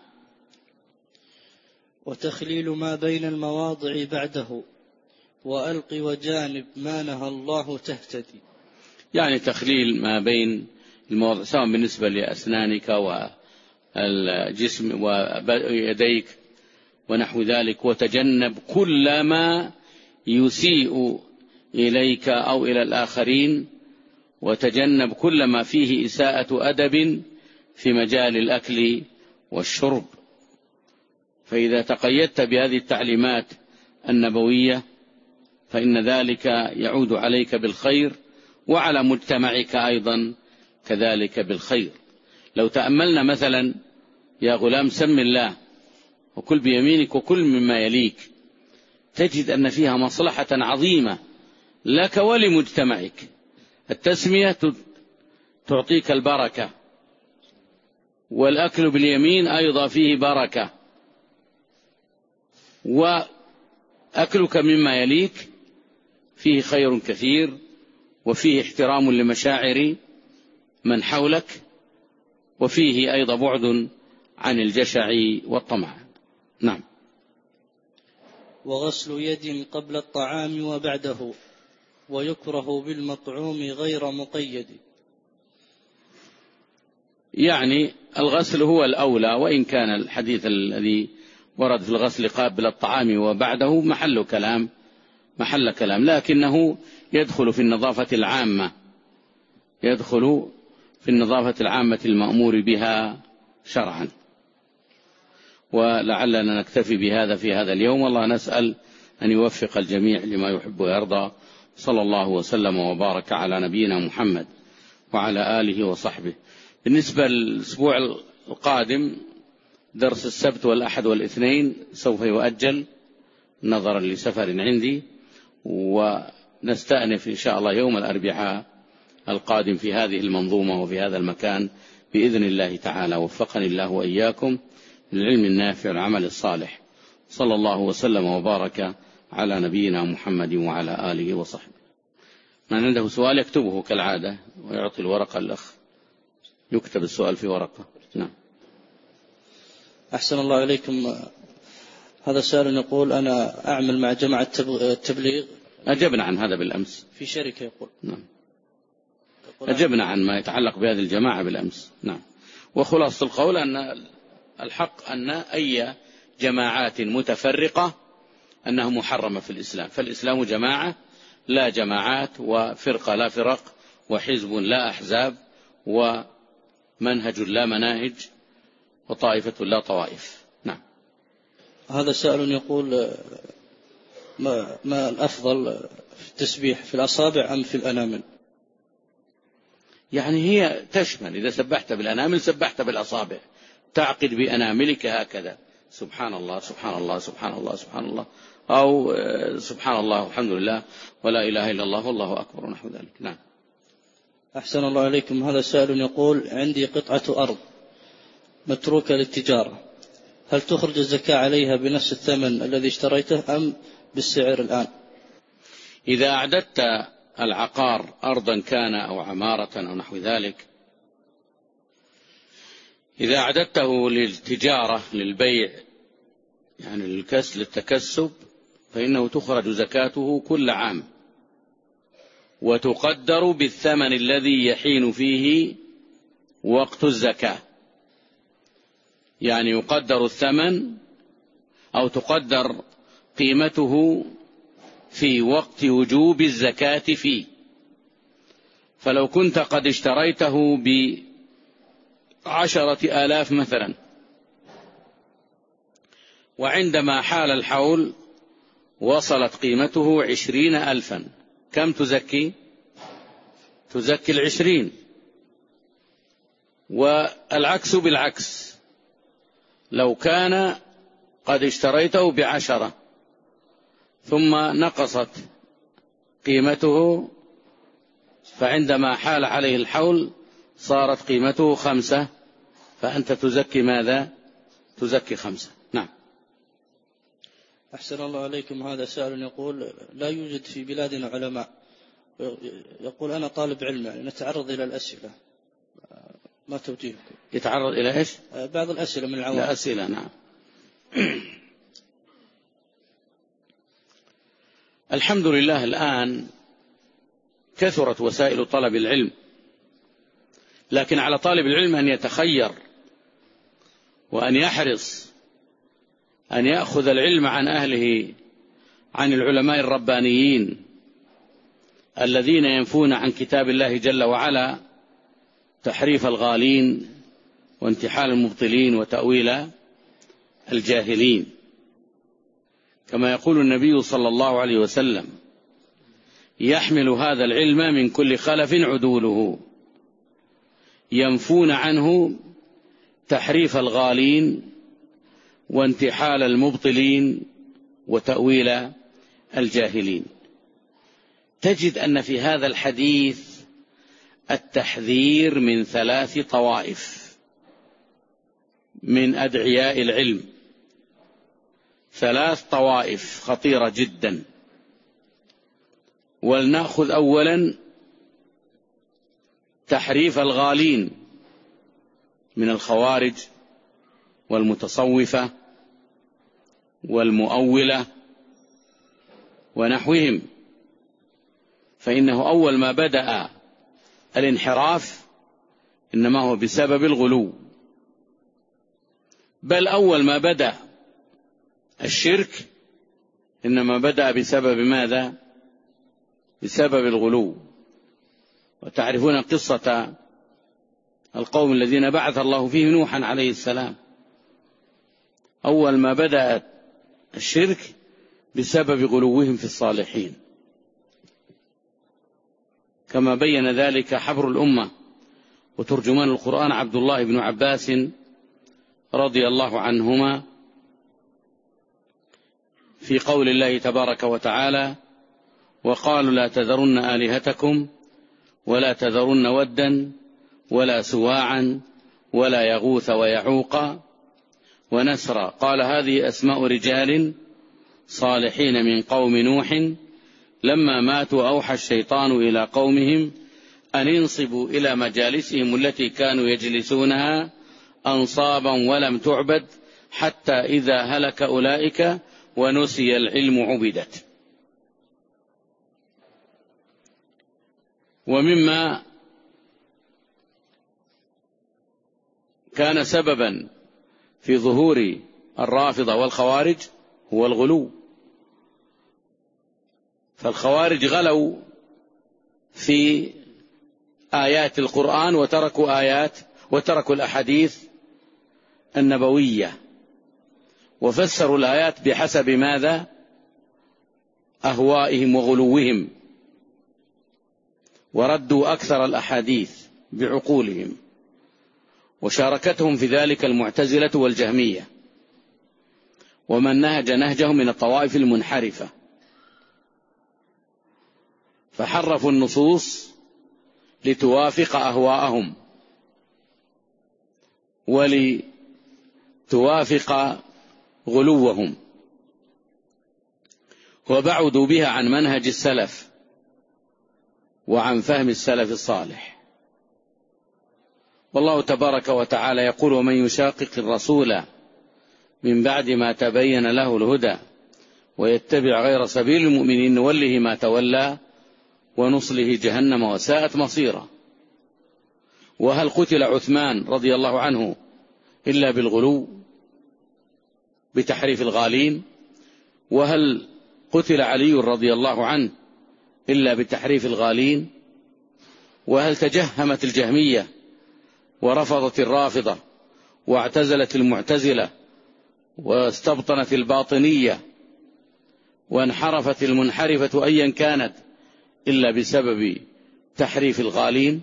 وتخليل ما بين المواضع بعده وألق وجانب ما نهى الله تهتدي. يعني تخليل ما بين المواضع سواء بالنسبة لأسنانك والجسم ويديك ونحو ذلك، وتجنب كل ما يسيء إليك أو إلى الآخرين، وتجنب كل ما فيه إساءة أدب في مجال الأكل والشرب. فإذا تقيدت بهذه التعليمات النبوية فإن ذلك يعود عليك بالخير، وعلى مجتمعك أيضا كذلك بالخير. لو تأملنا مثلا: يا غلام سم الله وكل بيمينك وكل مما يليك، تجد أن فيها مصلحة عظيمة لك ولمجتمعك. التسمية تعطيك البركة والأكل باليمين أيضا فيه بركة، وأكلك مما يليك فيه خير كثير، وفيه احترام لمشاعر من حولك، وفيه أيضا بعد عن الجشع والطمع. نعم. وغسل يد قبل الطعام وبعده، ويكره بالمطعوم غير مقيد. يعني الغسل هو الأولى، وإن كان الحديث الذي ورد في الغسل قبل الطعام وبعده محل كلام محل كلام لكنه يدخل في النظافة العامة يدخل في النظافة العامة المأمور بها شرعا. ولعلنا نكتفي بهذا في هذا اليوم، والله نسأل أن يوفق الجميع لما يحب ويرضى. صلى الله وسلم وبارك على نبينا محمد وعلى آله وصحبه. بالنسبة للأسبوع القادم درس السبت والأحد والاثنين سوف يؤجل نظرا لسفر عندي، ونستأنف إن شاء الله يوم الأربعاء القادم في هذه المنظومة وفي هذا المكان بإذن الله تعالى. وفقني الله وإياكم للعلم النافع والعمل الصالح. صلى الله وسلم وبارك على نبينا محمد وعلى آله وصحبه. من عنده سؤال يكتبه كالعادة ويعطي الورقة الأخ، يكتب السؤال في ورقة. نعم. أحسن الله إليكم. هذا سؤال يقول: أنا أعمل مع جماعة التبليغ. أجبنا عن هذا بالأمس في شركة. يقول نعم. أجبنا عن ما يتعلق بهذه الجماعة بالأمس. نعم. وخلاصة القول أن الحق أن أي جماعات متفرقة أنها محرمة في الإسلام، فالإسلام جماعة لا جماعات، وفرقة لا فرق، وحزب لا أحزاب، ومنهج لا مناهج، وطائفة لا طوائف. نعم. هذا سائل يقول: ما, ما الأفضل في التسبيح، في الأصابع أم في الأنامل؟ يعني هي تشمل، إذا سبحت بالأنامل سبحت بالأصابع، تعقد بأناملك هكذا سبحان الله سبحان الله سبحان الله سبحان الله، أو سبحان الله والحمد لله ولا إله إلا الله والله أكبر ونحو ذلك. نعم. أحسن الله عليكم. هذا سائل يقول: عندي قطعة أرض متروكة للتجارة، هل تخرج الزكاة عليها بنفس الثمن الذي اشتريته أم بالسعر الآن؟ إذا أعددت العقار أرضا كان أو عمارة أو نحو ذلك، إذا أعددته للتجارة للبيع يعني للكسب للتكسب، فإنه تخرج زكاته كل عام، وتقدر بالثمن الذي يحين فيه وقت الزكاة. يعني يقدر الثمن أو تقدر قيمته في وقت وجوب الزكاة فيه. فلو كنت قد اشتريته بعشرة آلاف مثلا، وعندما حال الحول وصلت قيمته عشرين ألفا، كم تزكي؟ تزكي العشرين. والعكس بالعكس، لو كان قد اشتريته بعشرة ثم نقصت قيمته، فعندما حال عليه الحول صارت قيمته خمسة، فأنت تزكي ماذا؟ تزكي خمسة. نعم. أحسن الله عليكم. هذا سائل يقول: لا يوجد في بلادنا علماء. يقول: أنا طالب علم، يعني نتعرض إلى الأسئلة، ما توجيهكم؟ يتعرض إلى إيش؟ بعض الأسئلة من العوام. لا أسئلة. نعم. الحمد لله الآن كثرت وسائل طلب العلم، لكن على طالب العلم أن يتخير وأن يحرص أن يأخذ العلم عن أهله، عن العلماء الربانيين الذين ينفون عن كتاب الله جل وعلا تحريف الغالين وانتحال المبطلين وتأويل الجاهلين. كما يقول النبي صلى الله عليه وسلم: يحمل هذا العلم من كل خلف عدوله، ينفون عنه تحريف الغالين وانتحال المبطلين وتأويل الجاهلين. تجد أن في هذا الحديث التحذير من ثلاث طوائف. من أدعياء العلم ثلاث طوائف خطيرة جدا. ولنأخذ أولا تحريف الغالين من الخوارج والمتصوفة والمؤولة ونحوهم، فإنه أول ما بدأ الانحراف إنما هو بسبب الغلو، بل أول ما بدأ الشرك إنما بدأ بسبب ماذا؟ بسبب الغلو. وتعرفون قصة القوم الذين بعث الله فيهم نوحا عليه السلام، أول ما بدأ الشرك بسبب غلوهم في الصالحين، كما بين ذلك حبر الأمة وترجمان القرآن عبد الله بن عباس رضي الله عنهما في قول الله تبارك وتعالى: وقالوا لا تذرن آلهتكم ولا تذرن ودا ولا سواعا ولا يغوث ويعوق ونسرا. قال هذه أسماء رجال صالحين من قوم نوح لما ماتوا أوحى الشيطان إلى قومهم أن انصبوا إلى مجالسهم التي كانوا يجلسونها أنصابا ولم تعبد حتى إذا هلك أولئك ونسي العلم عبدت. ومما كان سببا في ظهور الرافضة والخوارج هو الغلو، فالخوارج غلوا في آيات القرآن وتركوا آيات وتركوا الأحاديث النبوية، وفسروا الآيات بحسب ماذا؟ أهوائهم وغلوهم، وردوا أكثر الأحاديث بعقولهم، وشاركتهم في ذلك المعتزلة والجهمية ومن نهج نهجهم من الطوائف المنحرفة، فحرفوا النصوص لتوافق أهواءهم ولتوافق غلوهم، وبعدوا بها عن منهج السلف وعن فهم السلف الصالح. والله تبارك وتعالى يقول: ومن يشاقق الرسول من بعد ما تبين له الهدى ويتبع غير سبيل المؤمنين نوله ما تولى ونصله جهنم وساءت مصيرا. وهل قتل عثمان رضي الله عنه إلا بالغلو بتحريف الغالين؟ وهل قتل علي رضي الله عنه إلا بتحريف الغالين؟ وهل تجهمت الجهمية ورفضت الرافضة واعتزلت المعتزلة واستبطنت الباطنية وانحرفت المنحرفة أيا كانت إلا بسبب تحريف الغالين؟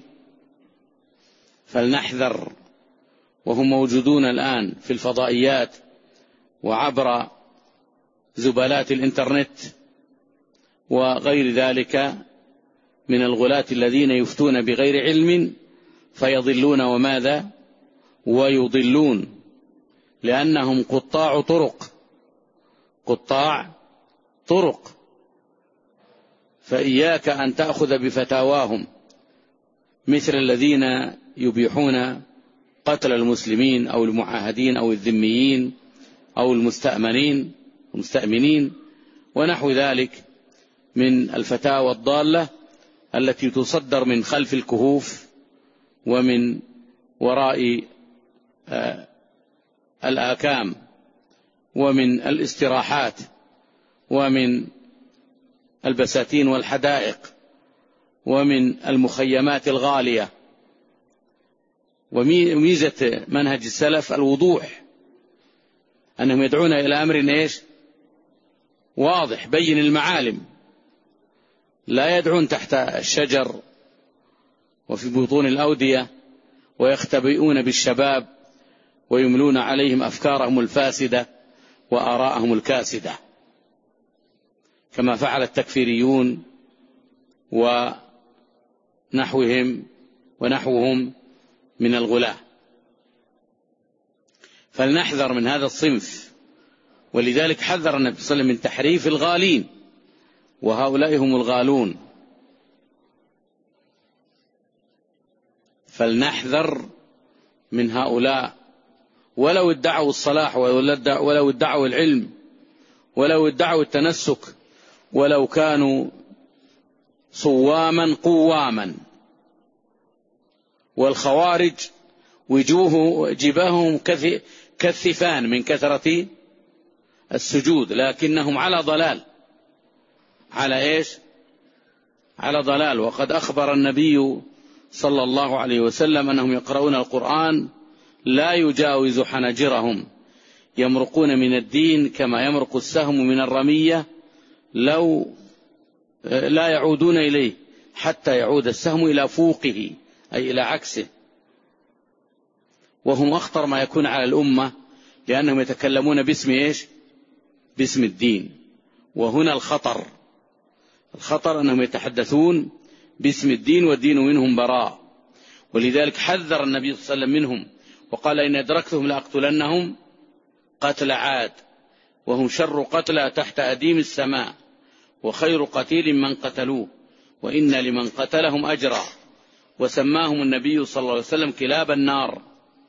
فلنحذر، وهم موجودون الآن في الفضائيات وعبر زبالات الإنترنت وغير ذلك من الغلاة الذين يفتون بغير علم فيضلون وماذا؟ ويضلون، لأنهم قطاع طرق قطاع طرق فإياك أن تأخذ بفتاواهم، مثل الذين يبيحون قتل المسلمين أو المعاهدين أو الذميين أو المستأمنين المستأمنين ونحو ذلك من الفتاوى الضالة التي تصدر من خلف الكهوف ومن وراء الآكام ومن الاستراحات ومن البساتين والحدائق ومن المخيمات الغالية. وميزة منهج السلف الوضوح، أنهم يدعون إلى أمر إيش؟ واضح بين المعالم، لا يدعون تحت الشجر وفي بطون الأودية ويختبئون بالشباب ويملون عليهم أفكارهم الفاسدة وآراءهم الكاسدة كما فعل التكفيريون ونحوهم ونحوهم من الغلاة. فلنحذر من هذا الصنف. ولذلك حذر النبي صلى الله عليه وسلم من تحريف الغالين، وهؤلاء هم الغالون. فلنحذر من هؤلاء، ولو ادعوا الصلاح، ولو ادعوا العلم، ولو ادعوا التنسك، ولو كانوا صواما قواما. والخوارج وجوه جباههم كالثفان من كثرة السجود، لكنهم على ضلال. على إيش؟ على ضلال. وقد أخبر النبي صلى الله عليه وسلم أنهم يقرؤون القرآن لا يجاوز حنجرهم، يمرقون من الدين كما يمرق السهم من الرمية، لو لا يعودون إليه حتى يعود السهم إلى فوقه، أي إلى عكسه. وهم أخطر ما يكون على الأمة، لأنهم يتكلمون باسم إيش؟ باسم الدين. وهنا الخطر، الخطر أنهم يتحدثون باسم الدين والدين منهم براء. ولذلك حذر النبي صلى الله عليه وسلم منهم وقال: إن أدركتهم لأقتلنهم قتل عاد، وهم شر قتلى تحت أديم السماء، وخير قتيل من قتلوه، وإن لمن قتلهم أجرا. وسماهم النبي صلى الله عليه وسلم كلاب النار،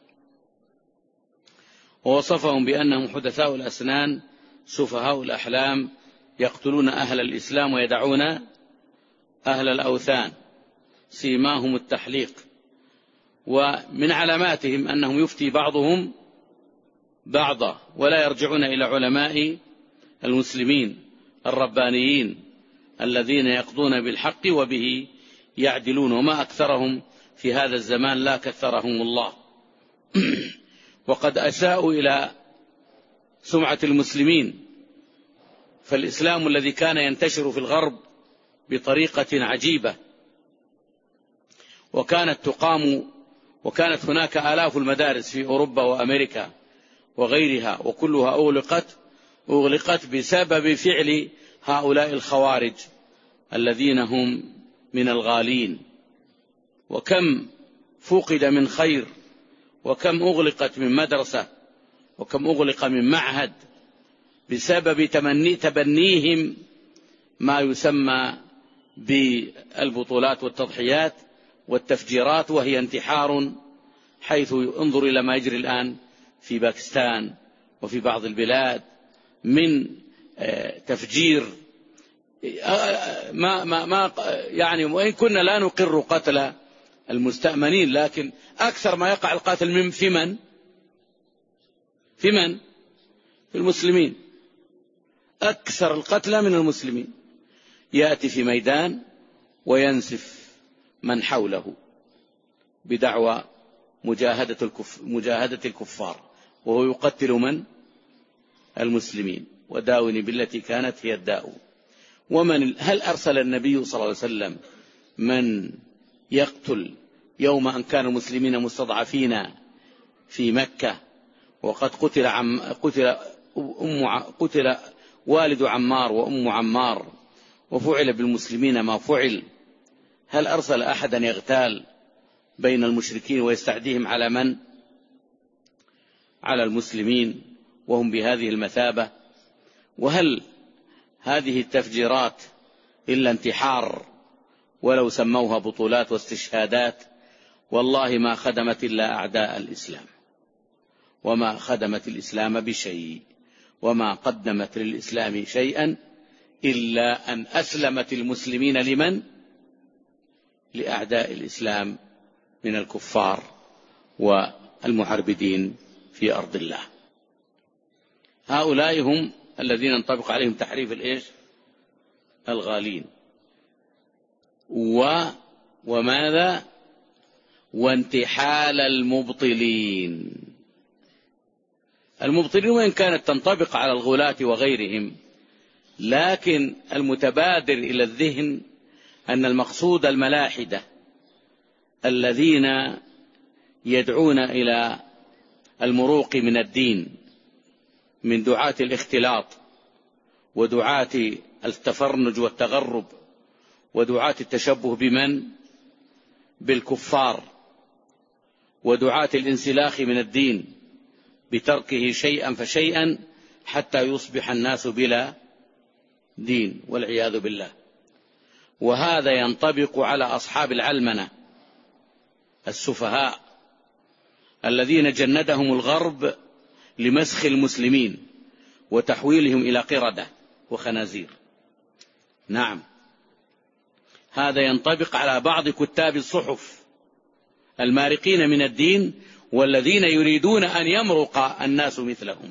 ووصفهم بأنهم حدثاء الأسنان سفهاء الأحلام، يقتلون أهل الإسلام ويدعون أهل الأوثان، سيماهم التحليق. ومن علاماتهم أنهم يفتي بعضهم بعضا، ولا يرجعون إلى علماء المسلمين الربانيين الذين يقضون بالحق وبه يعدلون، وما أكثرهم في هذا الزمان، لا كثرهم الله. وقد أساءوا إلى سمعة المسلمين، فالإسلام الذي كان ينتشر في الغرب بطريقة عجيبة، وكانت تقام وكانت هناك آلاف المدارس في أوروبا وأمريكا وغيرها، وكلها أغلقت أغلقت بسبب فعل هؤلاء الخوارج الذين هم من الغالين. وكم فقد من خير، وكم أغلقت من مدرسة، وكم أغلق من معهد بسبب تمني تبنيهم ما يسمى بالبطولات والتضحيات والتفجيرات، وهي انتحار، حيث انظر إلى ما يجري الآن في باكستان وفي بعض البلاد من تفجير. ما ما ما يعني وإن كنا لا نقر قتل المستأمنين، لكن أكثر ما يقع القتل من في من في من في المسلمين. أكثر القتلى من المسلمين، يأتي في ميدان وينسف من حوله بدعوى مجاهدة الكف مجاهدة الكفار، وهو يقتل من المسلمين. وداوني بالتي كانت هي الداء. ومن هل أرسل النبي صلى الله عليه وسلم من يقتل يوم أن كان المسلمين مستضعفين في مكة، وقد قتل عم قتل أم قتل والد عمار وأم عمار، وفعل بالمسلمين ما فعل؟ هل أرسل أحدا يغتال بين المشركين ويستعديهم على من؟ على المسلمين، وهم بهذه المثابة. وهل هذه التفجيرات إلا انتحار، ولو سموها بطولات واستشهادات؟ والله ما خدمت إلا أعداء الإسلام، وما خدمت الإسلام بشيء، وما قدمت للإسلام شيئا إلا أن أسلمت المسلمين لمن؟ لأعداء الإسلام من الكفار والمعربدين في أرض الله. هؤلاء هم الذين ينطبق عليهم تحريف الإيش؟ الغالين. و وماذا؟ وانتحال المبطلين. المبطلين وإن كانت تنطبق على الغلاة وغيرهم، لكن المتبادر إلى الذهن أن المقصود الملاحدة الذين يدعون إلى المروق من الدين، من دعاة الاختلاط، ودعاة التفرنج والتغرب، ودعاة التشبه بمن؟ بالكفار، ودعاة الانسلاخ من الدين بتركه شيئا فشيئا حتى يصبح الناس بلا دين والعياذ بالله. وهذا ينطبق على أصحاب العلمنة السفهاء الذين جندهم الغرب لمسخ المسلمين وتحويلهم إلى قردة وخنازير. نعم، هذا ينطبق على بعض كتاب الصحف المارقين من الدين والذين يريدون أن يمرق الناس مثلهم.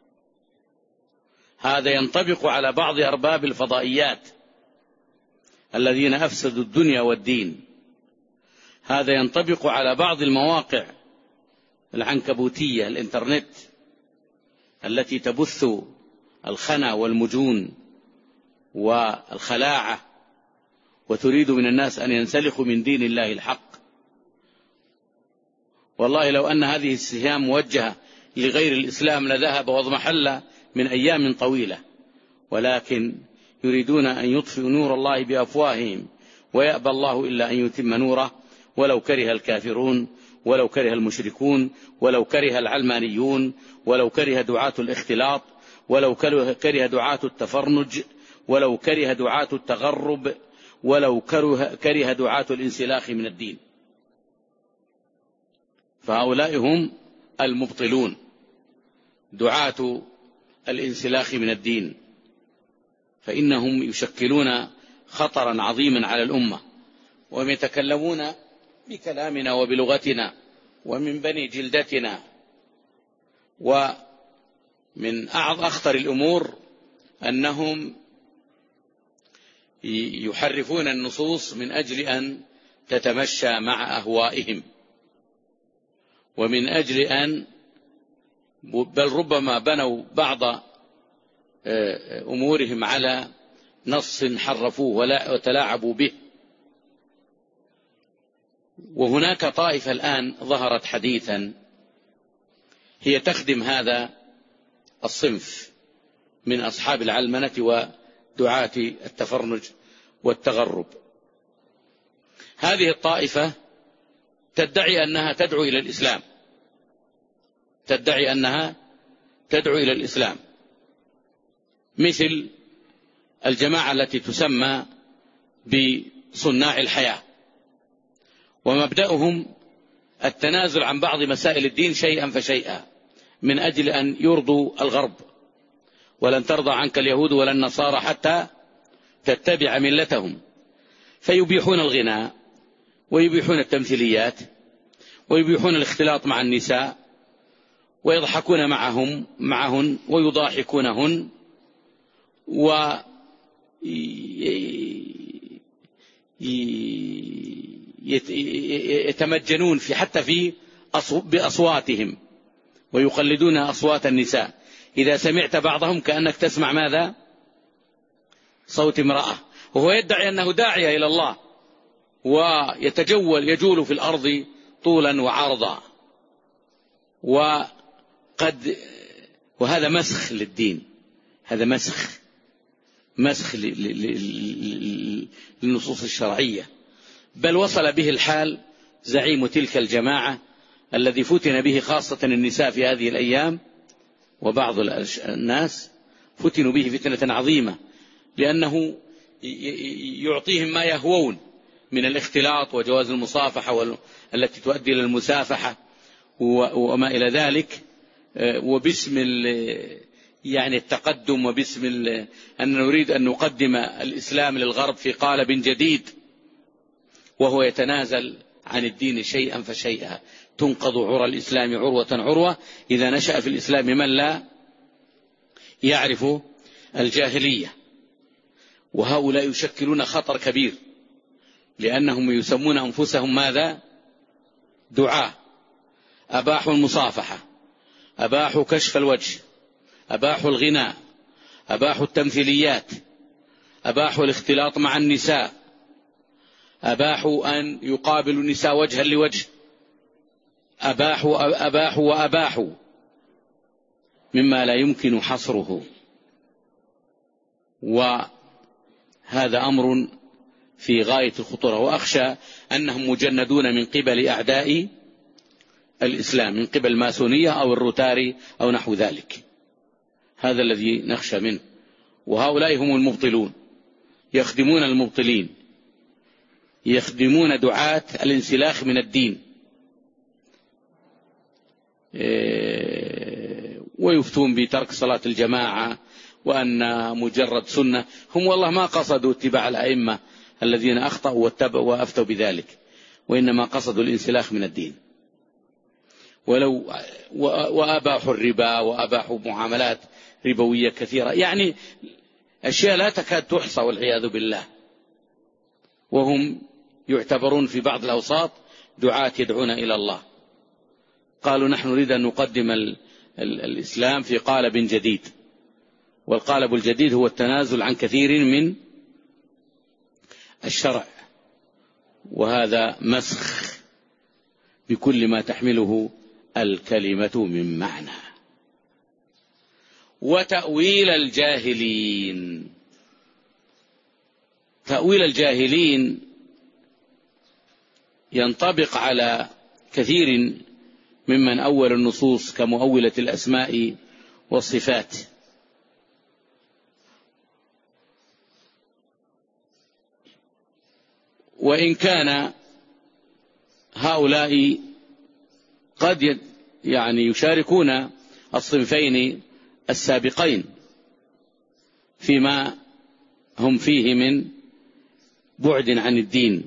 هذا ينطبق على بعض أرباب الفضائيات الذين أفسدوا الدنيا والدين. هذا ينطبق على بعض المواقع العنكبوتية الإنترنت التي تبث الخنا والمجون والخلاعة وتريد من الناس أن ينسلخوا من دين الله الحق. والله لو أن هذه السهام موجهة لغير الإسلام لذهب واضمحل من أيام طويلة، ولكن يريدون أن يطفئوا نور الله بأفواههم ويأبى الله إلا أن يتم نوره ولو كره الكافرون ولو كره المشركون ولو كره العلمانيون ولو كره دعاة الاختلاط ولو كره دعاة التفرنج ولو كره دعاة التغرب ولو كره دعاة الانسلاخ من الدين. فهؤلاء هم المبطلون، دعاة الانسلاخ من الدين، فإنهم يشكلون خطرا عظيما على الأمة، وهم يتكلمون بكلامنا وبلغتنا ومن بني جلدتنا. ومن أخطر الأمور أنهم يحرفون النصوص من أجل أن تتمشى مع أهوائهم، ومن أجل أن بل ربما بنوا بعض أمورهم على نص حرفوه وتلاعبوا به. وهناك طائفة الآن ظهرت حديثا هي تخدم هذا الصنف من أصحاب العلمنة ودعاة التفرنج والتغرب. هذه الطائفة تدعي أنها تدعو إلى الإسلام، تدعي أنها تدعو إلى الإسلام، مثل الجماعة التي تسمى بصناع الحياة، ومبدأهم التنازل عن بعض مسائل الدين شيئا فشيئا من أجل أن يرضوا الغرب. ولن ترضى عنك اليهود ولا النصارى حتى تتبع ملتهم. فيبيحون الغناء ويبيحون التمثيليات ويبيحون الاختلاط مع النساء ويضحكون معهم معهن ويضاحكونهن ويتمجنون في حتى في بأصواتهم ويقلدون أصوات النساء. إذا سمعت بعضهم كأنك تسمع ماذا؟ صوت امرأة، وهو يدعي أنه داعية إلى الله ويتجول يجول في الأرض طولا وعرضا. وقد وهذا مسخ للدين، هذا مسخ مسخ للنصوص الشرعية. بل وصل به الحال زعيم تلك الجماعة الذي فتن به خاصة النساء في هذه الأيام، وبعض الناس فتنوا به فتنة عظيمة، لأنه يعطيهم ما يهوون من الاختلاط وجواز المصافحة التي تؤدي إلى المسافحة وما إلى ذلك، وباسم يعني التقدم وباسم أن نريد أن نقدم الإسلام للغرب في قالب جديد، وهو يتنازل عن الدين شيئا فشيئا. تنقض عرى الإسلام عروة عروة إذا نشأ في الإسلام من لا يعرف الجاهلية. وهؤلاء يشكلون خطر كبير، لأنهم يسمون أنفسهم ماذا؟ دعاة. أباحوا المصافحة، أباحوا كشف الوجه، أباحوا الغناء، أباحوا التمثيليات، أباحوا الاختلاط مع النساء، أباحوا أن يقابلوا النساء وجها لوجه، أباحوا أباحوا وأباحوا مما لا يمكن حصره. وهذا أمر في غاية الخطورة، وأخشى أنهم مجندون من قبل أعداء الإسلام من قبل الماسونية أو الروتاري أو نحو ذلك. هذا الذي نخشى منه. وهؤلاء هم المبطلون، يخدمون المبطلين، يخدمون دعاة الانسلاخ من الدين، ويفتون بترك صلاة الجماعة وأن مجرد سنة. هم والله ما قصدوا اتباع الأئمة الذين أخطأوا واتبعوا وأفتوا بذلك، وإنما قصدوا الانسلاخ من الدين. ولو وأباحوا الربا وأباحوا معاملات ربوية كثيرة، يعني أشياء لا تكاد تحصى والعياذ بالله، وهم يعتبرون في بعض الأوساط دعاة يدعون إلى الله. قالوا نحن نريد أن نقدم ال ال الإسلام في قالب جديد، والقالب الجديد هو التنازل عن كثير من الشرع، وهذا مسخ بكل ما تحمله الكلمة من معنى. وتأويل الجاهلين، تأويل الجاهلين ينطبق على كثير ممن أول النصوص كمؤولة الأسماء والصفات. وإن كان هؤلاء قد يعني يشاركون الصنفين السابقين فيما هم فيه من بعد عن الدين،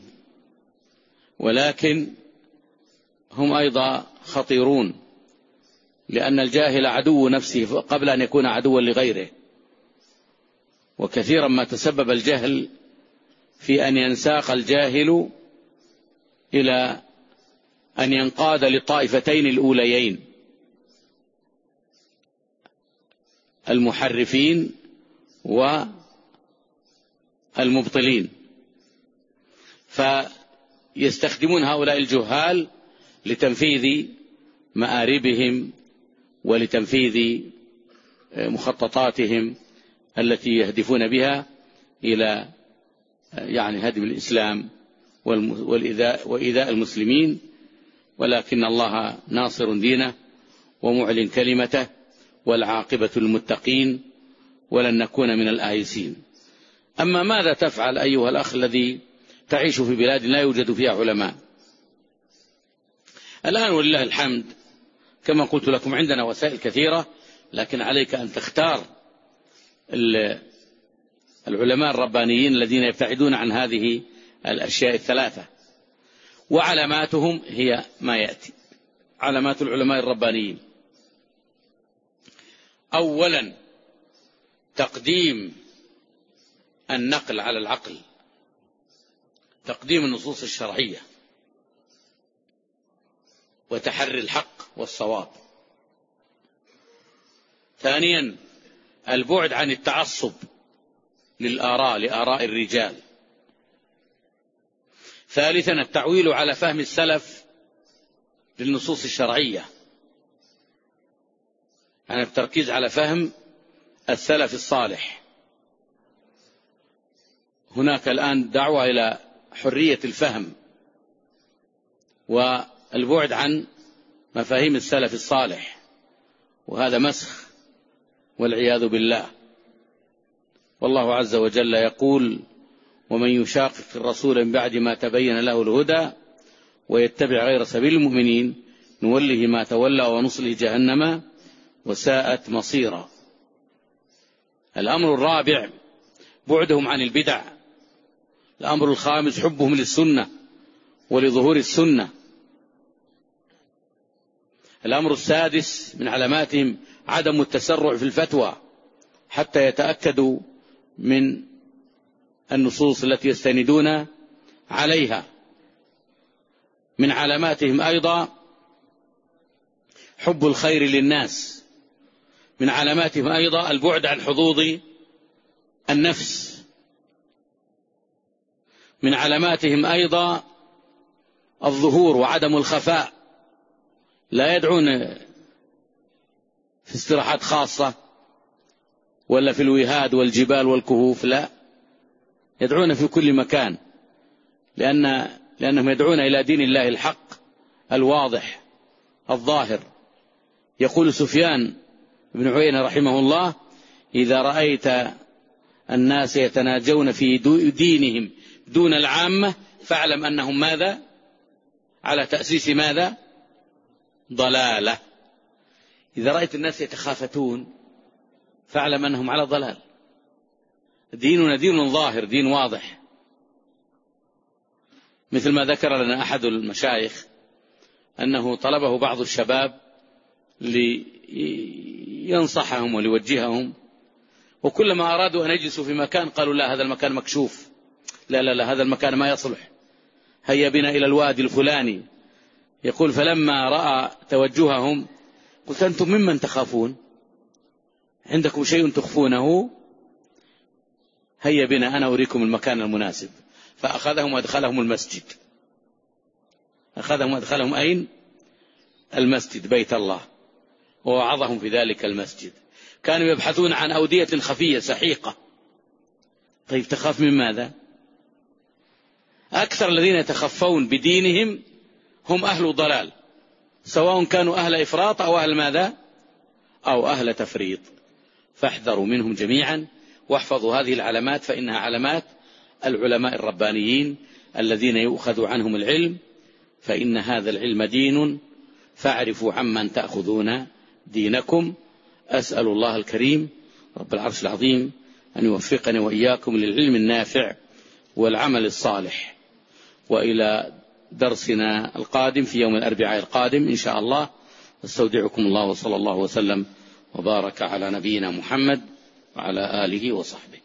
ولكن هم أيضا خطيرون، لأن الجاهل عدو نفسه قبل أن يكون عدوا لغيره. وكثيرا ما تسبب الجهل في أن ينساق الجاهل إلى أن ينقاد للطائفتين الأوليين، المحرفين والمبطلين، فيستخدمون هؤلاء الجهال لتنفيذ مآربهم ولتنفيذ مخططاتهم التي يهدفون بها إلى يعني هدم الإسلام وإيذاء المسلمين. ولكن الله ناصر دينه ومعلن كلمته، والعاقبة للمتقين، ولن نكون من الآيسين. أما ماذا تفعل أيها الأخ الذي تعيش في بلاد لا يوجد فيها علماء؟ الآن ولله الحمد كما قلت لكم عندنا وسائل كثيرة، لكن عليك أن تختار العلماء الربانيين الذين يبتعدون عن هذه الأشياء الثلاثة. وعلاماتهم هي ما يأتي. علامات العلماء الربانيين: أولا تقديم النقل على العقل، تقديم النصوص الشرعية وتحري الحق والصواب. ثانيا البعد عن التعصب للآراء لآراء الرجال. ثالثا التعويل على فهم السلف للنصوص الشرعية، يعني التركيز على فهم السلف الصالح. هناك الآن دعوة إلى حرية الفهم والبعد عن مفاهيم السلف الصالح، وهذا مسخ والعياذ بالله. والله عز وجل يقول: ومن يشاقق الرسول من بعد ما تبين له الهدى ويتبع غير سبيل المؤمنين نوله ما تولى ونصله جهنم وساءت مصيرا. الأمر الرابع بعدهم عن البدع. الأمر الخامس حبهم للسنة ولظهور السنة. الأمر السادس من علاماتهم عدم التسرع في الفتوى حتى يتأكدوا من النصوص التي يستندون عليها. من علاماتهم أيضا حب الخير للناس. من علاماتهم أيضا البعد عن حظوظ النفس. من علاماتهم أيضا الظهور وعدم الخفاء، لا يدعون في استراحات خاصة ولا في الوهاد والجبال والكهوف، لا، يدعون في كل مكان، لأن لأنهم يدعون إلى دين الله الحق الواضح الظاهر. يقول سفيان بن عيينة رحمه الله: إذا رأيت الناس يتناجون في دينهم دون العامة فاعلم أنهم ماذا؟ على تأسيس ماذا؟ ضلالة. إذا رأيت الناس يتخافتون فاعلم أنهم على ضلال. ديننا دين ظاهر، دين واضح، مثل ما ذكر لنا أحد المشايخ أنه طلبه بعض الشباب لينصحهم وليوجههم، وكلما أرادوا أن يجلسوا في مكان قالوا: لا، هذا المكان مكشوف، لا لا لا هذا المكان ما يصلح، هيا بنا إلى الوادي الفلاني. يقول: فلما رأى توجههم قلت: أنتم ممن تخافون؟ عندكم شيء تخفونه؟ هيا بنا أنا أريكم المكان المناسب. فأخذهم وأدخلهم المسجد. أخذهم وأدخلهم أين؟ المسجد، بيت الله، ووعظهم في ذلك المسجد. كانوا يبحثون عن أودية خفية سحيقة. طيب تخاف من ماذا؟ أكثر الذين يتخفون بدينهم هم أهل ضلال، سواء كانوا أهل إفراط أو أهل ماذا؟ أو أهل تفريط. فاحذروا منهم جميعا، واحفظوا هذه العلامات، فإنها علامات العلماء الربانيين الذين يؤخذ عنهم العلم، فإن هذا العلم دين، فاعرفوا عمن تأخذون دينكم. أسأل الله الكريم رب العرش العظيم أن يوفقني وإياكم للعلم النافع والعمل الصالح. وإلى درسنا القادم في يوم الأربعاء القادم إن شاء الله. استودعكم الله، وصلى الله وسلم وبارك على نبينا محمد وعلى آله وصحبه.